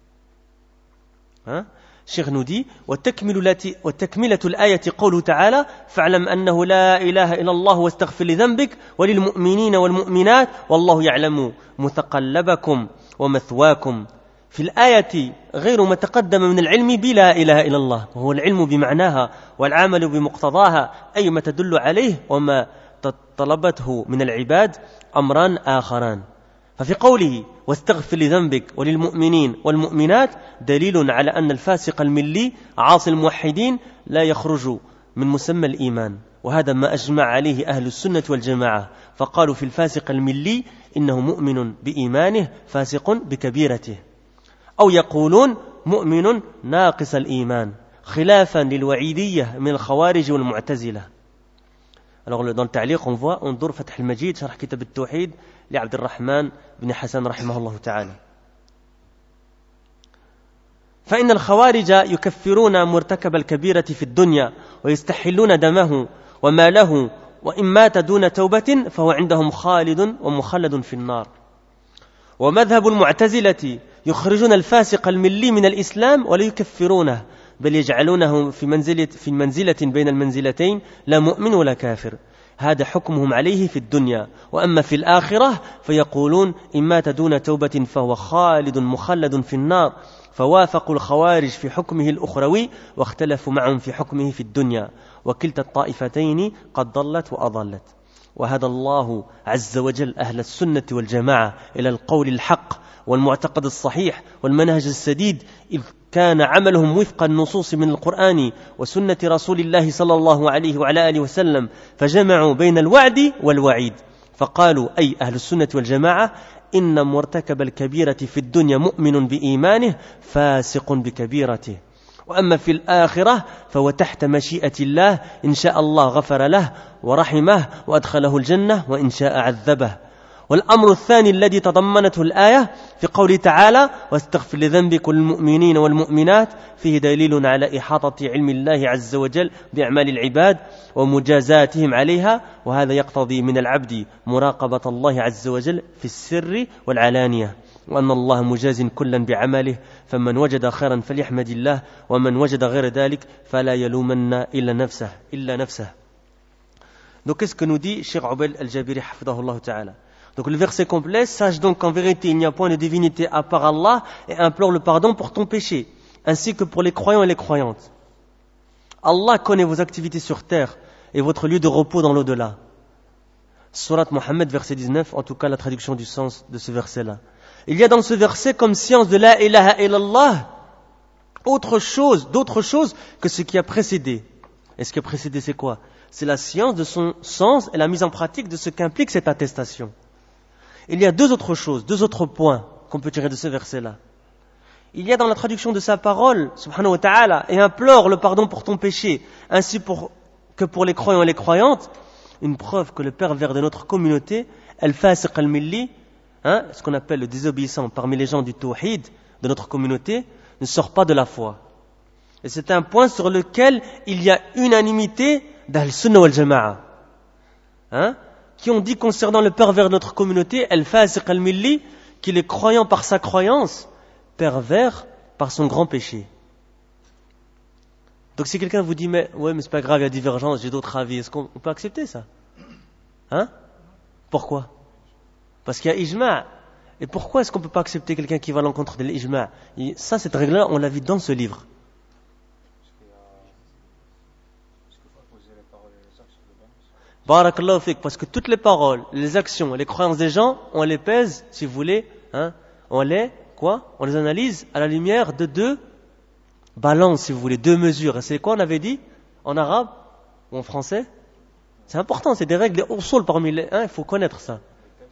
Hein? Cheikh nous dit وتكملة الآية قوله تعالى فاعلم أنه لا إله إلا الله واستغفر لذنبك وللمؤمنين والمؤمنات والله يعلم متقلبكم ومثواكم. في الآية غير ما تقدم من العلم بلا إله إلا الله وهو العلم بمعناها والعمل بمقتضاها أي ما تدل عليه وما طلبته من العباد أمران آخران. ففي قوله واستغفر لذنبك وللمؤمنين والمؤمنات دليل على أن الفاسق الملي عاصي الموحدين لا يخرج من مسمى الإيمان وهذا ما أجمع عليه أهل السنة والجماعة فقالوا في الفاسق الملي إنه مؤمن بإيمانه فاسق بكبيرته أو يقولون مؤمن ناقص الإيمان خلافا للوعيدية من الخوارج والمعتزلة. Alors dans le تعليق on voit انظر فتح المجيد شرح كتاب التوحيد لعبد الرحمن بن حسن رحمه الله تعالى. فإن الخوارج يكفرون مرتكب الكبيرة في الدنيا ويستحلون دمه وماله وإن مات دون توبة فهو عندهم خالد ومخلد في النار. ومذهب المعتزلة يخرجون الفاسق الملي من الإسلام ولا يكفرونه بل يجعلونه في منزلة, في منزلة بين المنزلتين لا مؤمن ولا كافر. هذا حكمهم عليه في الدنيا وأما في الآخرة فيقولون إن مات دون توبة فهو خالد مخلد في النار فوافقوا الخوارج في حكمه الأخروي واختلفوا معهم في حكمه في الدنيا وكلتا الطائفتين قد ضلت وأضلت. وهذا الله عز وجل أهل السنة والجماعة إلى القول الحق والمعتقد الصحيح والمنهج السديد إذ كان عملهم وفق النصوص من القرآن وسنة رسول الله صلى الله عليه وعلى آله وسلم فجمعوا بين الوعد والوعيد فقالوا أي أهل السنة والجماعة إن مرتكب الكبيرة في الدنيا مؤمن بإيمانه فاسق بكبيرته وأما في الآخرة فهو تحت مشيئة الله إن شاء الله غفر له ورحمه وأدخله الجنة وإن شاء عذبه. والأمر الثاني الذي تضمنته الآية في قوله تعالى واستغفر لذنبك للمؤمنين والمؤمنات فيه دليل على إحاطة علم الله عز وجل بأعمال العباد ومجازاتهم عليها وهذا يقتضي من العبد مراقبة الله عز وجل في السر والعلانية وأن الله مجاز كلا بعمله فمن وجد خيرا فليحمد الله ومن وجد غير ذلك فلا يلومن إلا نفسه إلا نفسه. Donc qu'est-ce que nous dit Cheikh Ubayd al-Jabiri hafidahullah ta'ala? Donc le verset complet, sache donc qu'en vérité il n'y a point de divinité à part Allah et implore le pardon pour ton péché, ainsi que pour les croyants et les croyantes. Allah connaît vos activités sur terre et votre lieu de repos dans l'au-delà. Surat Muhammad, verset dix-neuf, en tout cas la traduction du sens de ce verset-là. Il y a dans ce verset comme science de la ilaha illallah autre chose, d'autre chose que ce qui a précédé. Et ce qui a précédé c'est quoi? C'est la science de son sens et la mise en pratique de ce qu'implique cette attestation. Il y a deux autres choses, deux autres points qu'on peut tirer de ce verset-là. Il y a dans la traduction de sa parole, subhanahu wa ta'ala, et implore le pardon pour ton péché, ainsi pour, que pour les croyants et les croyantes, une preuve que le pervers de notre communauté, al-fasiq al-milli, hein, ce qu'on appelle le désobéissant parmi les gens du tawhid de notre communauté, ne sort pas de la foi. Et c'est un point sur lequel il y a unanimité d'al-sunnah wal-jama'a. Hein, qui ont dit concernant le pervers de notre communauté, al-fasiq al-milli, qu'il est croyant par sa croyance, pervers par son grand péché. Donc si quelqu'un vous dit, mais ouais, mais c'est pas grave, il y a divergence, j'ai d'autres avis, est-ce qu'on peut accepter ça? Hein? Pourquoi? Parce qu'il y a ijma'. Et pourquoi est-ce qu'on ne peut pas accepter quelqu'un qui va à l'encontre de l'ijma'? Et ça, cette règle-là, on l'a vu dans ce livre. Barakallahu fik, parce que toutes les paroles, les actions, les croyances des gens, on les pèse, si vous voulez, hein, on les, quoi? On les analyse à la lumière de deux balances, si vous voulez, deux mesures. Et c'est quoi on avait dit? En arabe ou en français? C'est important, c'est des règles, des usul parmi les, hein, il faut connaître ça.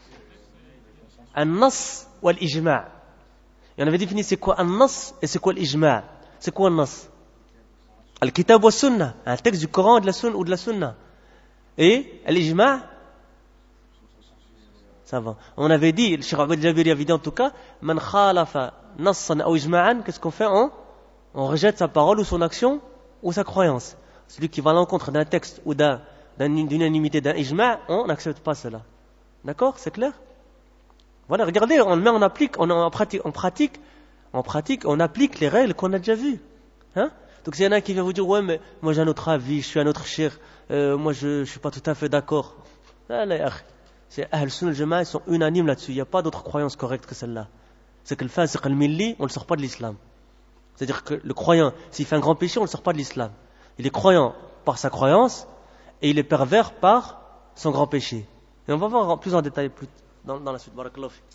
An-nas ou l'ijma'. Et on avait défini c'est quoi an-nas et c'est quoi l'ijma'. C'est quoi an-nas? Al-kitab wa sunnah, un texte du Coran ou de la sunna, ou de la sunna. Et l'ijma', ça va. On avait dit, le Cheikh Ubayd al-Jabiri avait dit en tout cas, man khalafa nassan ou ijma'an, qu'est-ce qu'on fait? On, on rejette sa parole ou son action ou sa croyance. celui qui va à l'encontre d'un texte ou d'un, d'une unanimité, d'un ijma', on n'accepte pas cela. D'accord? C'est clair? Voilà, regardez, on met en applique, on en pratique, on pratique, on pratique, on applique les règles qu'on a déjà vues. Hein? Donc s'il y en a un qui vient vous dire, ouais, mais moi j'ai un autre avis, je suis un autre shir, euh, moi je, je suis pas tout à fait d'accord. Ah, là, c'est Ahl Sunnah al-Jama'a, ils sont unanimes là-dessus. Il n'y a pas d'autre croyance correcte que celle-là. C'est que le fasiq al-milli, on ne le sort pas de l'islam. C'est-à-dire que le croyant, s'il fait un grand péché, on ne le sort pas de l'islam. Il est croyant par sa croyance et il est pervers par son grand péché. Et on va voir plus en détail plus dans, dans la suite. Barakallahu fi.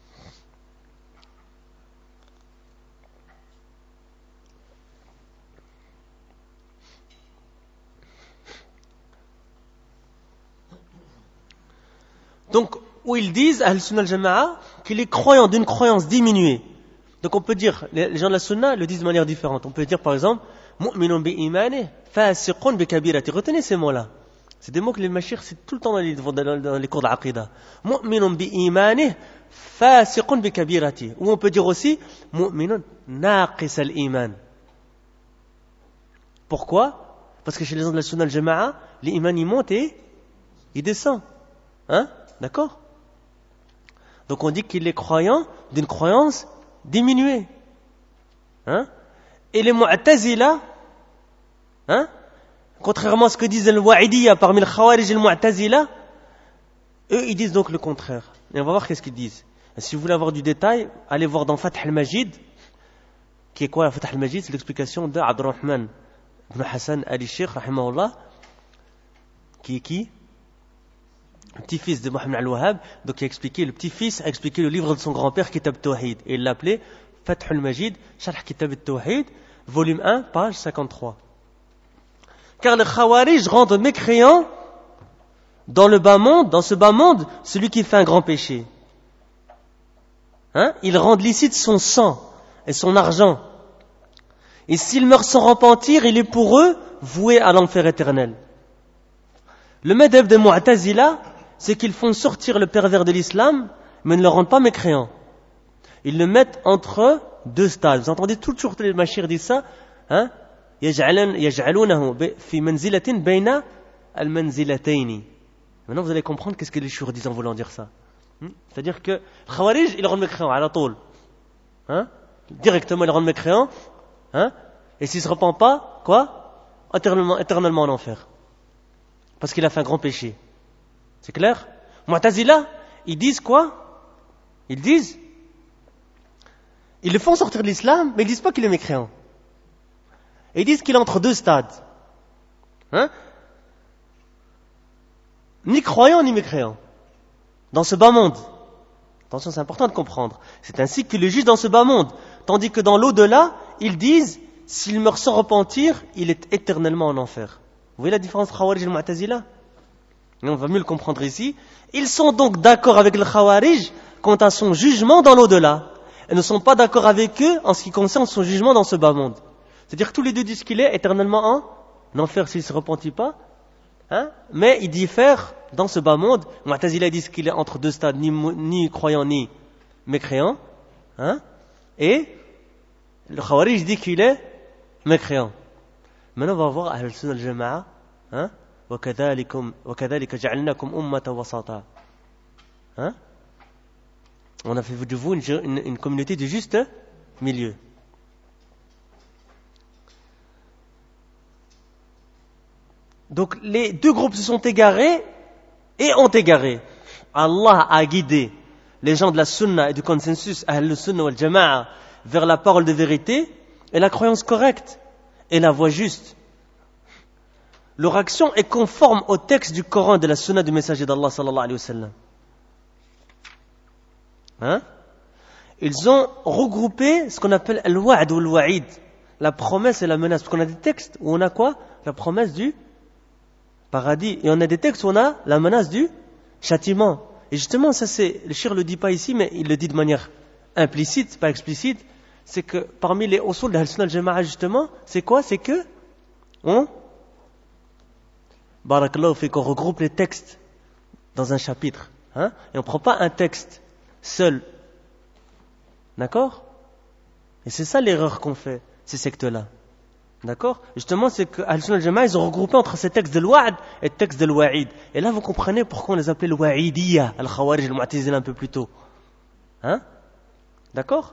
Donc, où ils disent, Ahl Sunnah al-Jama'a, qu'il est croyant d'une croyance diminuée. Donc on peut dire, les gens de la Sunna le disent de manière différente. On peut dire par exemple, Mu'minun bi imani, fasiqun bi kabirati. Retenez ces mots-là. C'est des mots que les mashir, c'est tout le temps dans les, dans les cours de l'aqida. Mu'minun bi imani, fasiqun bi kabirati. Ou on peut dire aussi, Mu'minun naqis al-iman. Pourquoi? Parce que chez les gens de la Sunna al-Jama'a, l'iman il monte et il descend. Hein? D'accord? Donc on dit qu'il est croyant d'une croyance diminuée. Hein? Et les Mu'tazila, hein? Contrairement à ce que disent les Wa'idiyya parmi les Khawarij et les Mu'tazila, eux ils disent donc le contraire. Et on va voir qu'est-ce qu'ils disent. Et si vous voulez avoir du détail, allez voir dans Fath al-Majid, qui est quoi la Fath al-Majid? C'est l'explication de Abdurrahman ibn Hassan al-Sheikh, rahimahullah, qui est qui? Le petit-fils de Mohammed al-Wahhab, donc il a expliqué, le petit-fils a expliqué le livre de son grand-père, Kitab Tawhid, et il l'appelait Fath al-Majid, Sharh Kitab al-Tawhid, volume un, page cinquante-trois. Car les Khawarij rendent mécréant dans le bas monde, dans ce bas monde, celui qui fait un grand péché. Hein? Ils rendent licite son sang et son argent. Et s'il meurt sans repentir, il est pour eux voué à l'enfer éternel. Le madhab de Mu'tazila, c'est qu'ils font sortir le pervers de l'islam, mais ne le rendent pas mécréant. Ils le mettent entre deux stades. Vous entendez toujours les machir dire ça, hein? يجعلونه في منزلة بين المنزلتين. Maintenant vous allez comprendre qu'est-ce que les chours disent en voulant dire ça. C'est-à-dire que Khawarij, ils le rendent mécréant à la tôle. Hein? Directement, ils le rendent mécréant. Hein? Et s'il ne se repent pas, quoi? Éternellement, éternellement en enfer. Parce qu'il a fait un grand péché. C'est clair? Mu'tazila, ils disent quoi? Ils disent, ils le font sortir de l'islam, mais ils disent pas qu'il est mécréant. Et ils disent qu'il est entre deux stades. Hein? Ni croyant, ni mécréant. Dans ce bas monde. Attention, c'est important de comprendre. C'est ainsi qu'ils le jugent dans ce bas monde. Tandis que dans l'au-delà, ils disent, s'il meurt sans repentir, il est éternellement en enfer. Vous voyez la différence entre Khawarij et le Mu'tazila? Et on va mieux le comprendre ici. Ils sont donc d'accord avec le Khawarij quant à son jugement dans l'au-delà. Et ne sont pas d'accord avec eux en ce qui concerne son jugement dans ce bas monde. C'est-à-dire que tous les deux disent qu'il est éternellement en enfer s'il ne se repentit pas. Hein? Mais ils diffèrent dans ce bas monde. Mu'tazila disent qu'il est entre deux stades, ni, ni croyant ni mécréant. Hein? Et le Khawarij dit qu'il est mécréant. Maintenant on va voir Ahl Sunnah al-Jama'a. Hein? وَكَذَلِكَ جَعَلْنَاكُمْ أُمَّةً وَسَطًا. Hein? On a fait de vous une, une, une communauté de juste milieu. Donc les deux groupes se sont égarés et ont égaré. Allah a guidé les gens de la Sunna et du consensus Ahl Sunnah wal Jama'a vers la parole de vérité et la croyance correcte et la voie juste. Leur action est conforme au texte du Coran et de la Sunna du messager d'Allah sallallahu alayhi wa sallam. Hein? Ils ont regroupé ce qu'on appelle al-wa'd ou al-wa'id, la promesse et la menace. Parce qu'on a des textes où on a quoi? La promesse du paradis. Et on a des textes où on a la menace du châtiment. Et justement, ça c'est, le shir le dit pas ici, mais il le dit de manière implicite, pas explicite. C'est que parmi les usul de Ahl-Sunnah al-Jama'a, justement, c'est quoi? C'est que on, barakallahu fi, qu'on regroupe les textes dans un chapitre. Hein? Et on prend pas un texte seul. D'accord? Et c'est ça l'erreur qu'on fait, ces sectes-là. D'accord? Justement, c'est que Ahl Sunnah al-Jama'a, ils ont regroupé entre ces textes de l'Wa'd et le texte de l'Wa'id. Et là, vous comprenez pourquoi on les appelait l'Wa'idiyya, al-Khawarij, al-Mu'tazila un peu plus tôt. Hein? D'accord?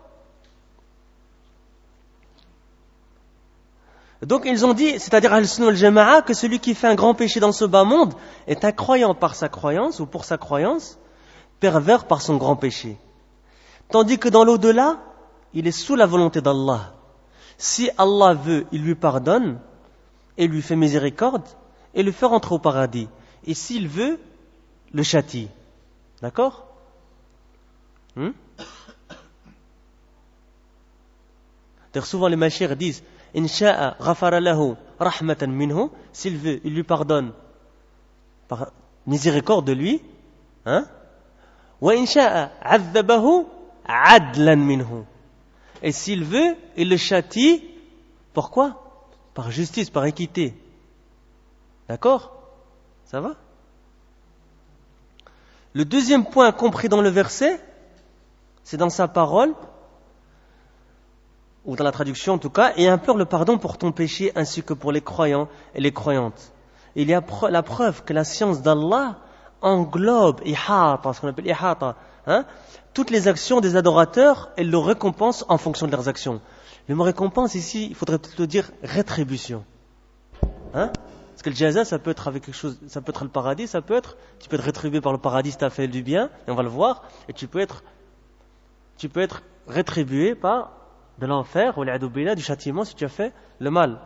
Donc ils ont dit, c'est-à-dire Ahl Sunnah al-Jama'a, que celui qui fait un grand péché dans ce bas monde est incroyant par sa croyance ou pour sa croyance, pervers par son grand péché. Tandis que dans l'au-delà, il est sous la volonté d'Allah. Si Allah veut, il lui pardonne et lui fait miséricorde et le fait rentrer au paradis. Et s'il veut, le châtie. D'accord? hmm D'ailleurs, souvent les mashayikh disent In sha'a ghafara lahu rahmatan minhu, s'il veut, il lui pardonne par miséricorde de lui. Hein? Wa in sha'a 'adhabahu 'adlan minhu. Et s'il veut, il le châtie. Pourquoi? Par justice, par équité. D'accord? Ça va? Le deuxième point compris dans le verset, c'est dans sa parole, ou dans la traduction en tout cas, et implore le pardon pour ton péché ainsi que pour les croyants et les croyantes. Il y a pre- la preuve que la science d'Allah englobe ihata, ce qu'on appelle ihata, hein, toutes les actions des adorateurs et le récompense en fonction de leurs actions. Le mot récompense ici, il faudrait peut-être le dire rétribution. Hein? Parce que le jaza, ça peut être avec quelque chose, ça peut être le paradis, ça peut être, tu peux être rétribué par le paradis si tu as fait du bien, et on va le voir, et tu peux être, tu peux être rétribué par de l'enfer, ou l'adoubillah, du châtiment si tu as fait le mal.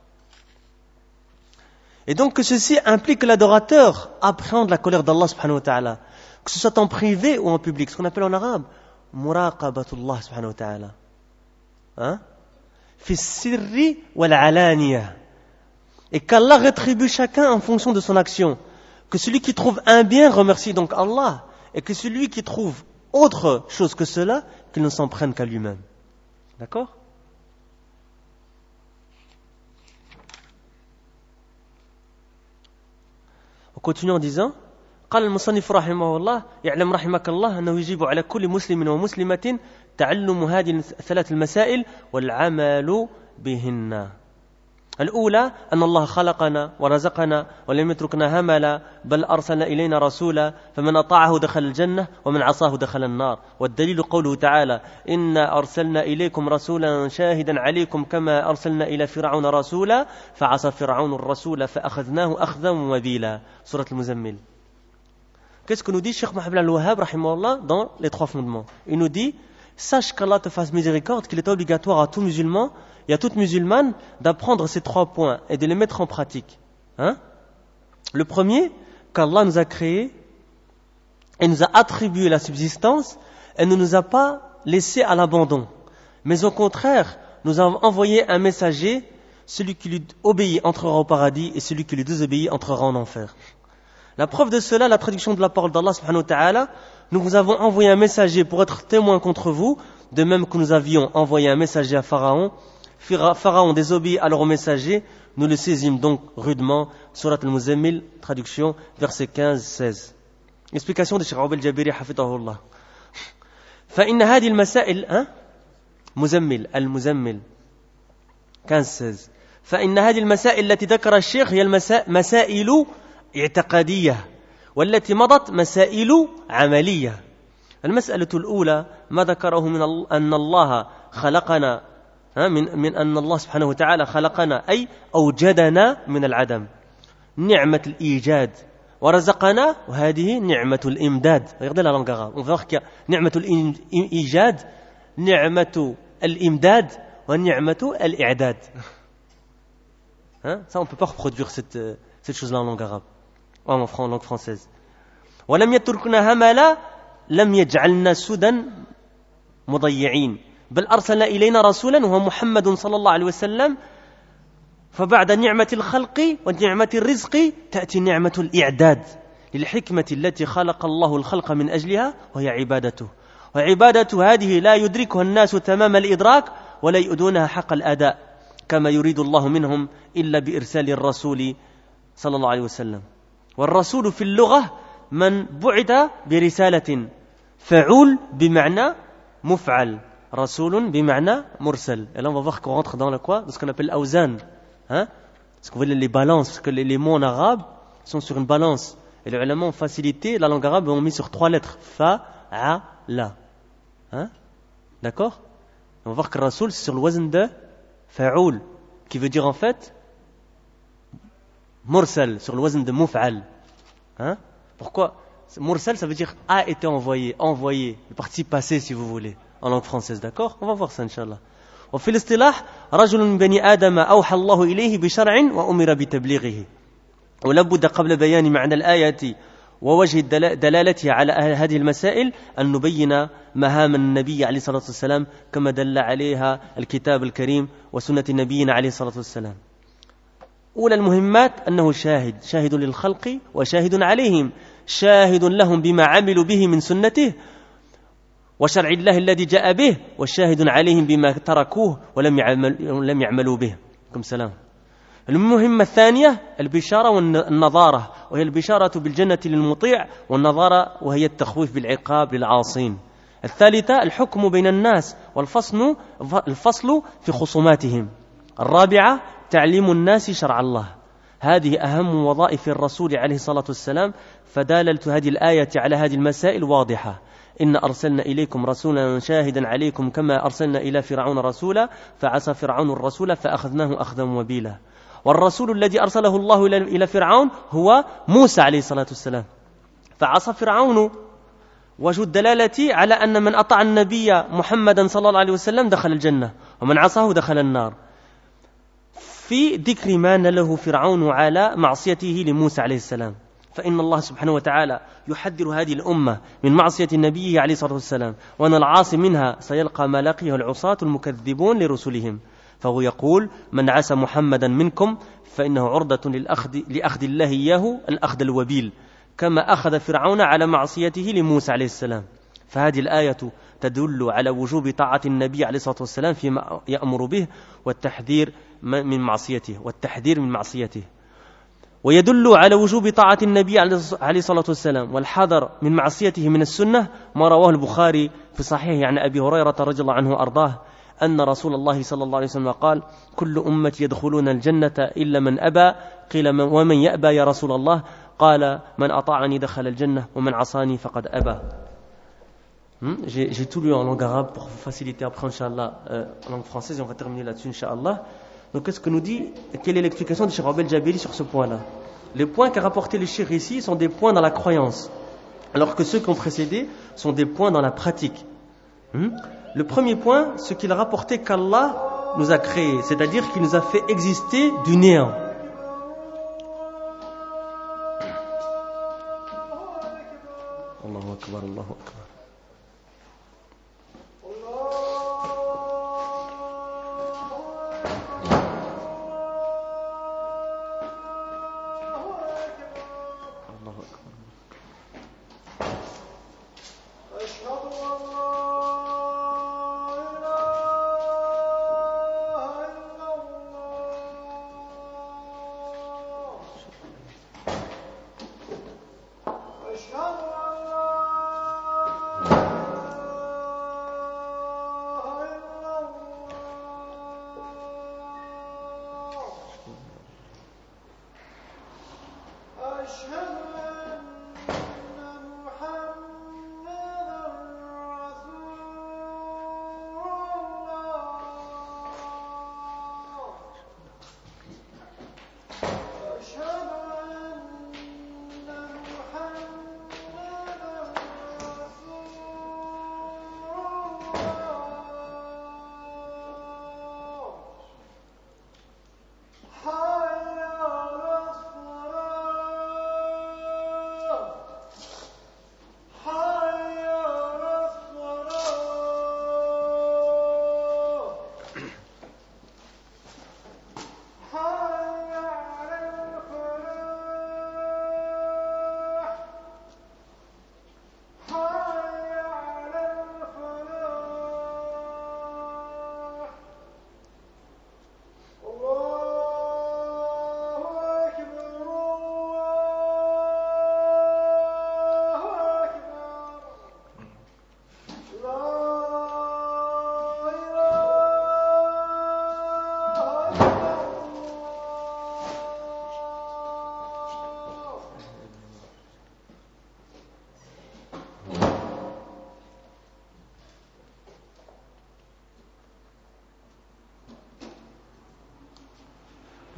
Et donc que ceci implique que l'adorateur appréhende la colère d'Allah subhanahu wa ta'ala, que ce soit en privé ou en public, ce qu'on appelle en arabe muraqabatullah subhanahu wa ta'ala. Hein? Fi sirri wal alaniya. Et qu'Allah rétribue chacun en fonction de son action. Que celui qui trouve un bien remercie donc Allah, et que celui qui trouve autre chose que cela, qu'il ne s'en prenne qu'à lui-même. D'accord? On continue en disant قال المصنف رحمه الله يعلم رحمك الله أنه يجب على كل مسلم ومسلمة تعلم هذه الثلاث المسائل والعمل بهن. الأولى أن الله خلقنا ورزقنا ولم يتركنا هملا بل أرسل إلينا رسولا فمن أطاعه دخل الجنة ومن عصاه دخل النار والدليل قوله تعالى إنا أرسلنا إليكم رسولا شاهدا عليكم كما أرسلنا إلى فرعون رسولا فعصى فرعون الرسول فأخذناه أخذا وبيلا. سورة المزمل. Qu'est-ce que nous dit Cheikh Mohammed al-Wahhab rahimahullah dans les trois fondements? Il nous dit sache qu'Allah te fasse miséricorde, qu'il est obligatoire à tout musulman et à toute musulmane d'apprendre ces trois points et de les mettre en pratique. Hein? Le premier, qu'Allah nous a créé et nous a attribué la subsistance et ne nous a pas laissé à l'abandon. Mais au contraire, nous a envoyé un messager, celui qui lui obéit entrera au paradis et celui qui lui désobéit entrera en enfer. La preuve de cela, la traduction de la parole d'Allah subhanahu wa ta'ala, nous vous avons envoyé un messager pour être témoin contre vous, de même que nous avions envoyé un messager à Pharaon. Pharaon désobéit alors au messager, nous le saisîmes donc rudement. Surat al-Muzammil, traduction, versets quinze seize. Explication de Cheikh Rabi al-Jabiri, hafidahullah. فإن هذه المسائل hein? مزمل المزمل quinze seize. فإن هذه المسائل التي ذكر الشيخ هي المسائل اعتقادية والتي مضت مسائل عملية. المسألة الأولى ما ذكره من أن الله خلقنا من من أن الله سبحانه وتعالى خلقنا أي أوجدنا من العدم نعمة الإيجاد ورزقنا وهذه نعمة الإمداد. Regardez la langue arabe. On va voir qu'il y a نعمة الإيجاد نعمة الإمداد ونعمة الإعداد. Hein? Ça on ne peut pas reproduire cette, cette chose-là en langue arabe. Oh, en langue française. ولم يتركنا هملا لم يجعلنا سدى مضيعين بل أرسل إلينا رسولا وهو محمد صلى الله عليه وسلم فبعد نعمة الخلق ونعمة الرزق تأتي نعمة الإعداد للحكمة التي خلق الله الخلق من أجلها وهي عبادته وعبادة هذه لا يدركها الناس تمام الإدراك ولا يؤدونها حق الأداء كما يريد الله منهم إلا بإرسال الرسول صلى الله عليه وسلم. والرسول في اللغة من بعث برسالة فعول بمعنى مفعل رسول بمعنى مرسل. Et là on va voir qu'on rentre dans le quoi, dans ce qu'on appelle l'awzan, Hein? Parce que vous voyez les balances, parce que les, les mots en arabe sont sur une balance. Et les ulama ont facilité, la langue arabe, ont mis sur trois lettres. Fa, a, la. Hein? D'accord? On va voir que Rasoul, c'est sur le wazn de fa'oul, qui veut dire en fait mursal, sur le wazn de muf'al. Hein? Pourquoi? Mursal, ça veut dire a été envoyé, envoyé, le participe passé si vous voulez, en langue française. D'accord? On va voir ça, Inch'Allah. وفي الاصطلاح رجل من بني آدم أوحى الله إليه بشرع وأمر بتبليغه. ولابد قبل بيان معنى الآية ووجه دلالتها على هذه المسائل أن نبين مهام النبي عليه الصلاة والسلام كما دل عليها الكتاب الكريم وسنة نبينا عليه الصلاة والسلام. أولى المهمات أنه شاهد شاهد للخلق وشاهد عليهم، شاهد لهم بما عملوا به من سنته وشرع الله الذي جاء به، والشاهد عليهم بما تركوه ولم يعمل لم يعملوا به. كم سلام. المهمة الثانية البشارة والنظارة، وهي البشارة بالجنة للمطيع، والنظارة وهي التخويف بالعقاب للعاصين. الثالثة الحكم بين الناس والفصل الفصل في خصوماتهم. الرابعة تعليم الناس شرع الله. هذه أهم وظائف الرسول عليه الصلاة والسلام، فدالة هذه الآية على هذه المسائل واضحة. إن أرسلنا إليكم رسولا شاهدا عليكم كما أرسلنا إلى فرعون رسولا فعصى فرعون الرسول فأخذناه أخذا وبيلا. والرسول الذي أرسله الله إلى فرعون هو موسى عليه الصلاة والسلام، فعصى فرعون. وجه الدلالة على أن من أطاع النبي محمدا صلى الله عليه وسلم دخل الجنة، ومن عصاه دخل النار، في ذكر ما نله فرعون على معصيته لموسى عليه السلام. فإن الله سبحانه وتعالى يحذر هذه الأمة من معصية النبي عليه الصلاة والسلام، وأن العاصي منها سيلقى ما لقيه العصاة المكذبون لرسلهم. فهو يقول من عصى محمدا منكم فإنه عرضة للأخذ لأخذ الله إياه الأخذ الوبيل، كما أخذ فرعون على معصيته لموسى عليه السلام. فهذه الآية تدل على وجوب طاعة النبي عليه الصلاة والسلام فيما يأمر به، والتحذير من معصيته والتحذير من معصيته. ويدل على وجوب طاعة النبي عليه الصلاة والسلام والحذر من معصيته من السنة ما رواه البخاري في صحيحه عن أبي هريرة رضي الله عنه وأرضاه أن رسول الله صلى الله عليه وسلم قال كل أمة يدخلون الجنة إلا من أبى. قيل من ومن يأبى يا رسول الله؟ قال من أطاعني دخل الجنة ومن عصاني فقد أبى. J'ai, j'ai tout lu en langue arabe pour vous faciliter après, Inch'Allah, euh, en langue française, et on va terminer là-dessus, Inch'Allah. Donc, qu'est-ce que nous dit, quelle est l'explication de Cheikh Abel Jabiri sur ce point-là? Les points qu'a rapporté le Cheikh ici sont des points dans la croyance, alors que ceux qui ont précédé sont des points dans la pratique. Hmm? Le premier point, ce qu'il a rapporté qu'Allah nous a créé, c'est-à-dire qu'il nous a fait exister du néant. Allahu Akbar, Allahu Akbar.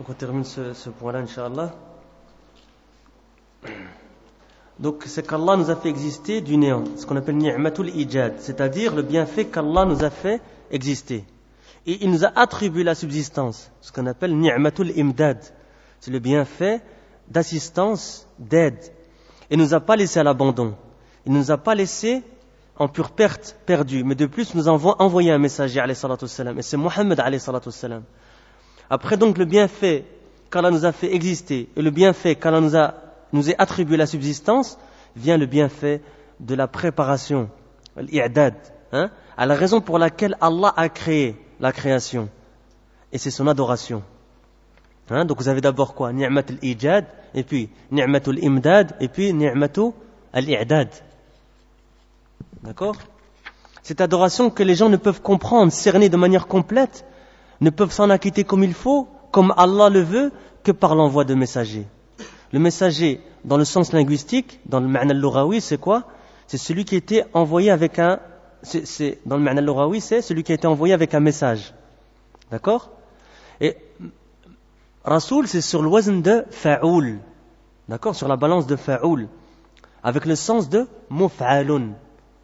Donc on termine ce, ce point-là, Inch'Allah. Donc c'est qu'Allah nous a fait exister du néant, ce qu'on appelle ni'matul ijad, c'est-à-dire le bienfait qu'Allah nous a fait exister. Et il nous a attribué la subsistance, ce qu'on appelle ni'matul imdad, c'est le bienfait d'assistance, d'aide. Il ne nous a pas laissé à l'abandon, il ne nous a pas laissé en pure perte, perdu, mais de plus nous avons envoyé un messager, alayhi salatu wassalam, et c'est Muhammad, alayhi salatu wassalam. Après donc le bienfait qu'Allah nous a fait exister et le bienfait qu'Allah nous a nous ait attribué la subsistance, vient le bienfait de la préparation, l'i'dad, hein, à la raison pour laquelle Allah a créé la création. Et c'est son adoration. Hein, donc vous avez d'abord quoi? Ni'mat al-ijad, et puis ni'mat al-imdad, et puis ni'mat al-i'dad. D'accord? Cette adoration que les gens ne peuvent comprendre, cerner de manière complète, ne peuvent s'en acquitter comme il faut, comme Allah le veut, que par l'envoi de messagers. Le messager, dans le sens linguistique, dans le ma'na al-lughawi, c'est quoi? C'est celui qui était envoyé avec un... C'est, c'est, dans le ma'na al-lughawi, c'est celui qui a été envoyé avec un message. D'accord? Et Rasoul, c'est sur le wazn de fa'oul. D'accord? Sur la balance de fa'oul. Avec le sens de muf'alun.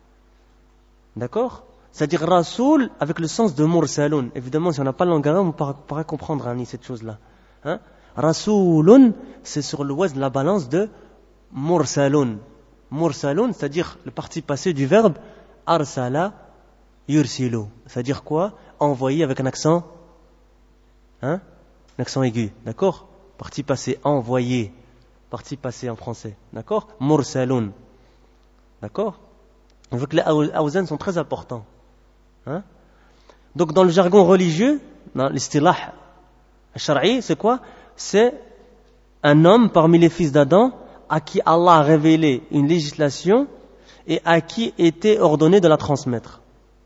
D'accord? C'est-à-dire Rasoul avec le sens de mursalun. Évidemment, si on n'a pas le langage, on ne pourra pas comprendre hein, cette chose-là. Hein? Rasoulun, c'est sur le wazn de la balance de mursalun. Mursalun, c'est-à-dire le participe passé du verbe arsala yursilu. C'est-à-dire quoi? Envoyé avec un accent, hein? Un accent aigu. D'accord? Participe passé envoyé. Participe passé en français. D'accord? Mursalun. D'accord? On voit que les awzan sont très importants. Hein? Donc dans le jargon religieux, dans l'istilah al-shar'i, c'est quoi? C'est un homme parmi les fils d'Adam à qui Allah a révélé une législation et à qui était ordonné de la transmettre.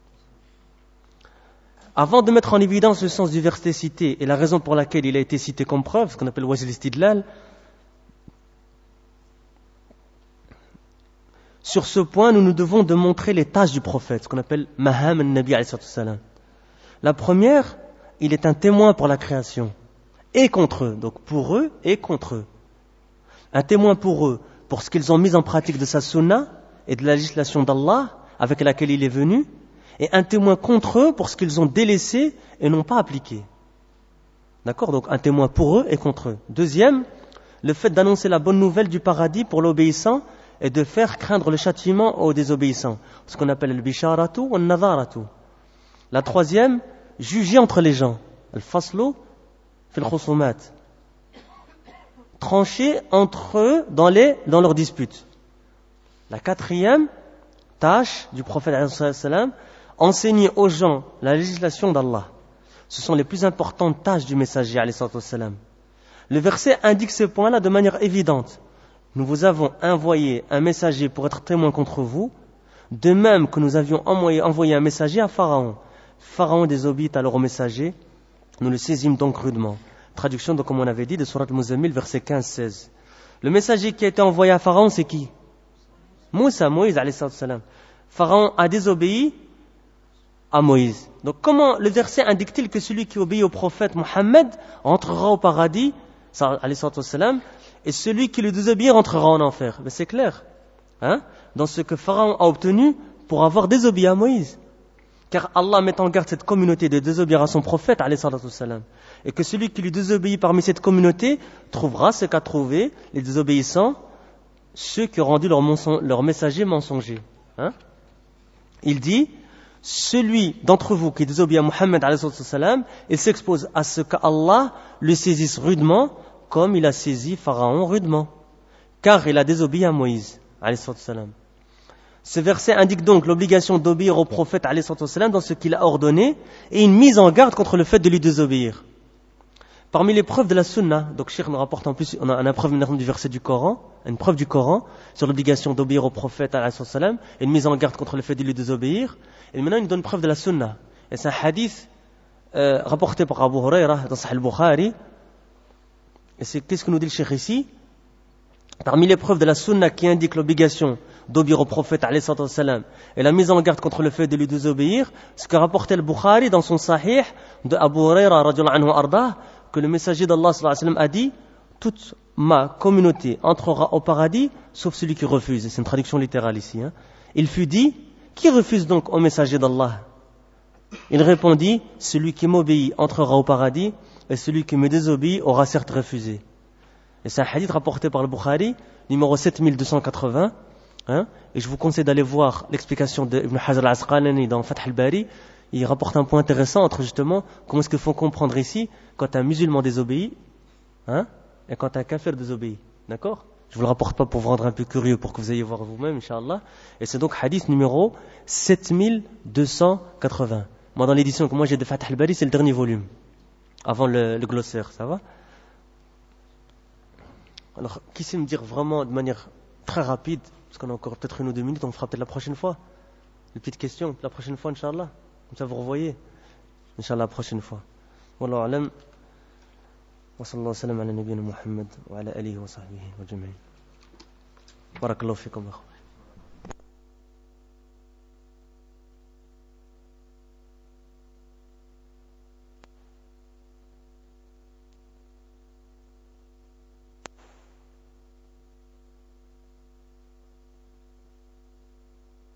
Avant de mettre en évidence le sens du verset cité et la raison pour laquelle il a été cité comme preuve, ce qu'on appelle wajh al-istidlal, sur ce point, nous nous devons de montrer les tâches du prophète, ce qu'on appelle maham al-nabi alayhi salam. La première, il est un témoin pour la création et contre eux, donc pour eux et contre eux. Un témoin pour eux, pour ce qu'ils ont mis en pratique de sa sunna et de la législation d'Allah avec laquelle il est venu, et un témoin contre eux pour ce qu'ils ont délaissé et n'ont pas appliqué. D'accord? Donc un témoin pour eux et contre eux. Deuxième, le fait d'annoncer la bonne nouvelle du paradis pour l'obéissant et de faire craindre le châtiment aux désobéissants, ce qu'on appelle le bisharatu ou le nadaratu. La troisième, juger entre les gens, le faslu fil khusumat, trancher entre eux dans, les, dans leurs disputes. La quatrième tâche du prophète alayhi salam, enseigner aux gens la législation d'Allah. Ce sont les plus importantes tâches du messager alayhi salam. Le verset indique ces points-là de manière évidente. Nous vous avons envoyé un messager pour être témoin contre vous, de même que nous avions envoyé, envoyé un messager à Pharaon. Pharaon désobéit alors au messager, nous le saisîmes donc rudement. Traduction, donc, comme on avait dit, de Surat Al-Muzammil, verset quinze seize. Le messager qui a été envoyé à Pharaon, c'est qui? Moussa, Moïse, alayhi salam. Pharaon a désobéi à Moïse. Donc comment le verset indique-t-il que celui qui obéit au prophète Mohammed entrera au paradis, alayhi salam, et celui qui le désobéit rentrera en enfer? Mais c'est clair, hein, dans ce que Pharaon a obtenu pour avoir désobéi à Moïse. Car Allah met en garde cette communauté de désobéir à son prophète, alayhi salam, et que celui qui lui désobéit parmi cette communauté trouvera ce qu'a trouvé les désobéissants, ceux qui ont rendu leur, menson- leur messager mensonger. Hein? Il dit, celui d'entre vous qui désobéit à Muhammad, alayhi salam, il s'expose à ce qu'Allah le saisisse rudement, comme il a saisi Pharaon rudement, car il a désobéi à Moïse, alayhi salam. Ce verset indique donc l'obligation d'obéir au prophète alayhi salam dans ce qu'il a ordonné et une mise en garde contre le fait de lui désobéir. Parmi les preuves de la sunna, donc Cheikh nous rapporte en plus, on a une preuve du verset du Coran, une preuve du Coran sur l'obligation d'obéir au prophète alayhi salam et une mise en garde contre le fait de lui désobéir. Et maintenant il nous donne preuve de la sunna. Et c'est un hadith euh, rapporté par Abu Huraira dans Sahih al-Bukhari. Et c'est qu'est-ce que nous dit le Cheikh ici? Parmi les preuves de la sunna qui indiquent l'obligation d'obéir au prophète alayhi salam et la mise en garde contre le fait de lui désobéir, ce qu'a rapporté le Bukhari dans son Sahih de Abu Huraira radhiyallahu anhu arda, que le messager d'Allah sallallahu alayhi wa sallam a dit toute ma communauté entrera au paradis sauf celui qui refuse. C'est une traduction littérale ici. Hein. Il fut dit, qui refuse donc au messager d'Allah? Il répondit, celui qui m'obéit entrera au paradis et celui qui me désobéit aura certes refusé. Et c'est un hadith rapporté par le Bukhari, numéro sept mille deux cent quatre-vingts. Hein, et je vous conseille d'aller voir l'explication d'Ibn Hajar al-Asqalani dans Fath al-Bari. Il rapporte un point intéressant entre justement comment est-ce qu'il faut comprendre ici quand un musulman désobéit, hein, et quand un kafir désobéit. D'accord? Je vous le rapporte pas pour vous rendre un peu curieux, pour que vous ayez voir vous-même, Inch'Allah. Et c'est donc hadith numéro sept mille deux cent quatre-vingts. Moi, dans l'édition que moi j'ai de Fath al-Bari, c'est le dernier volume, avant le, le glossaire, ça va? Alors, qui sait me dire vraiment de manière très rapide, parce qu'on a encore peut-être une ou deux minutes, on fera peut-être la prochaine fois. Une petite question, la prochaine fois, Inch'Allah. Comme ça, vous revoyez. Inch'Allah, la prochaine fois. Wallahu a'lam. Wa sallallahu wa sallam ala nabiyyina Muhammad wa ala alihi wa sahbihi wa jami'in. Barakallahu fikum.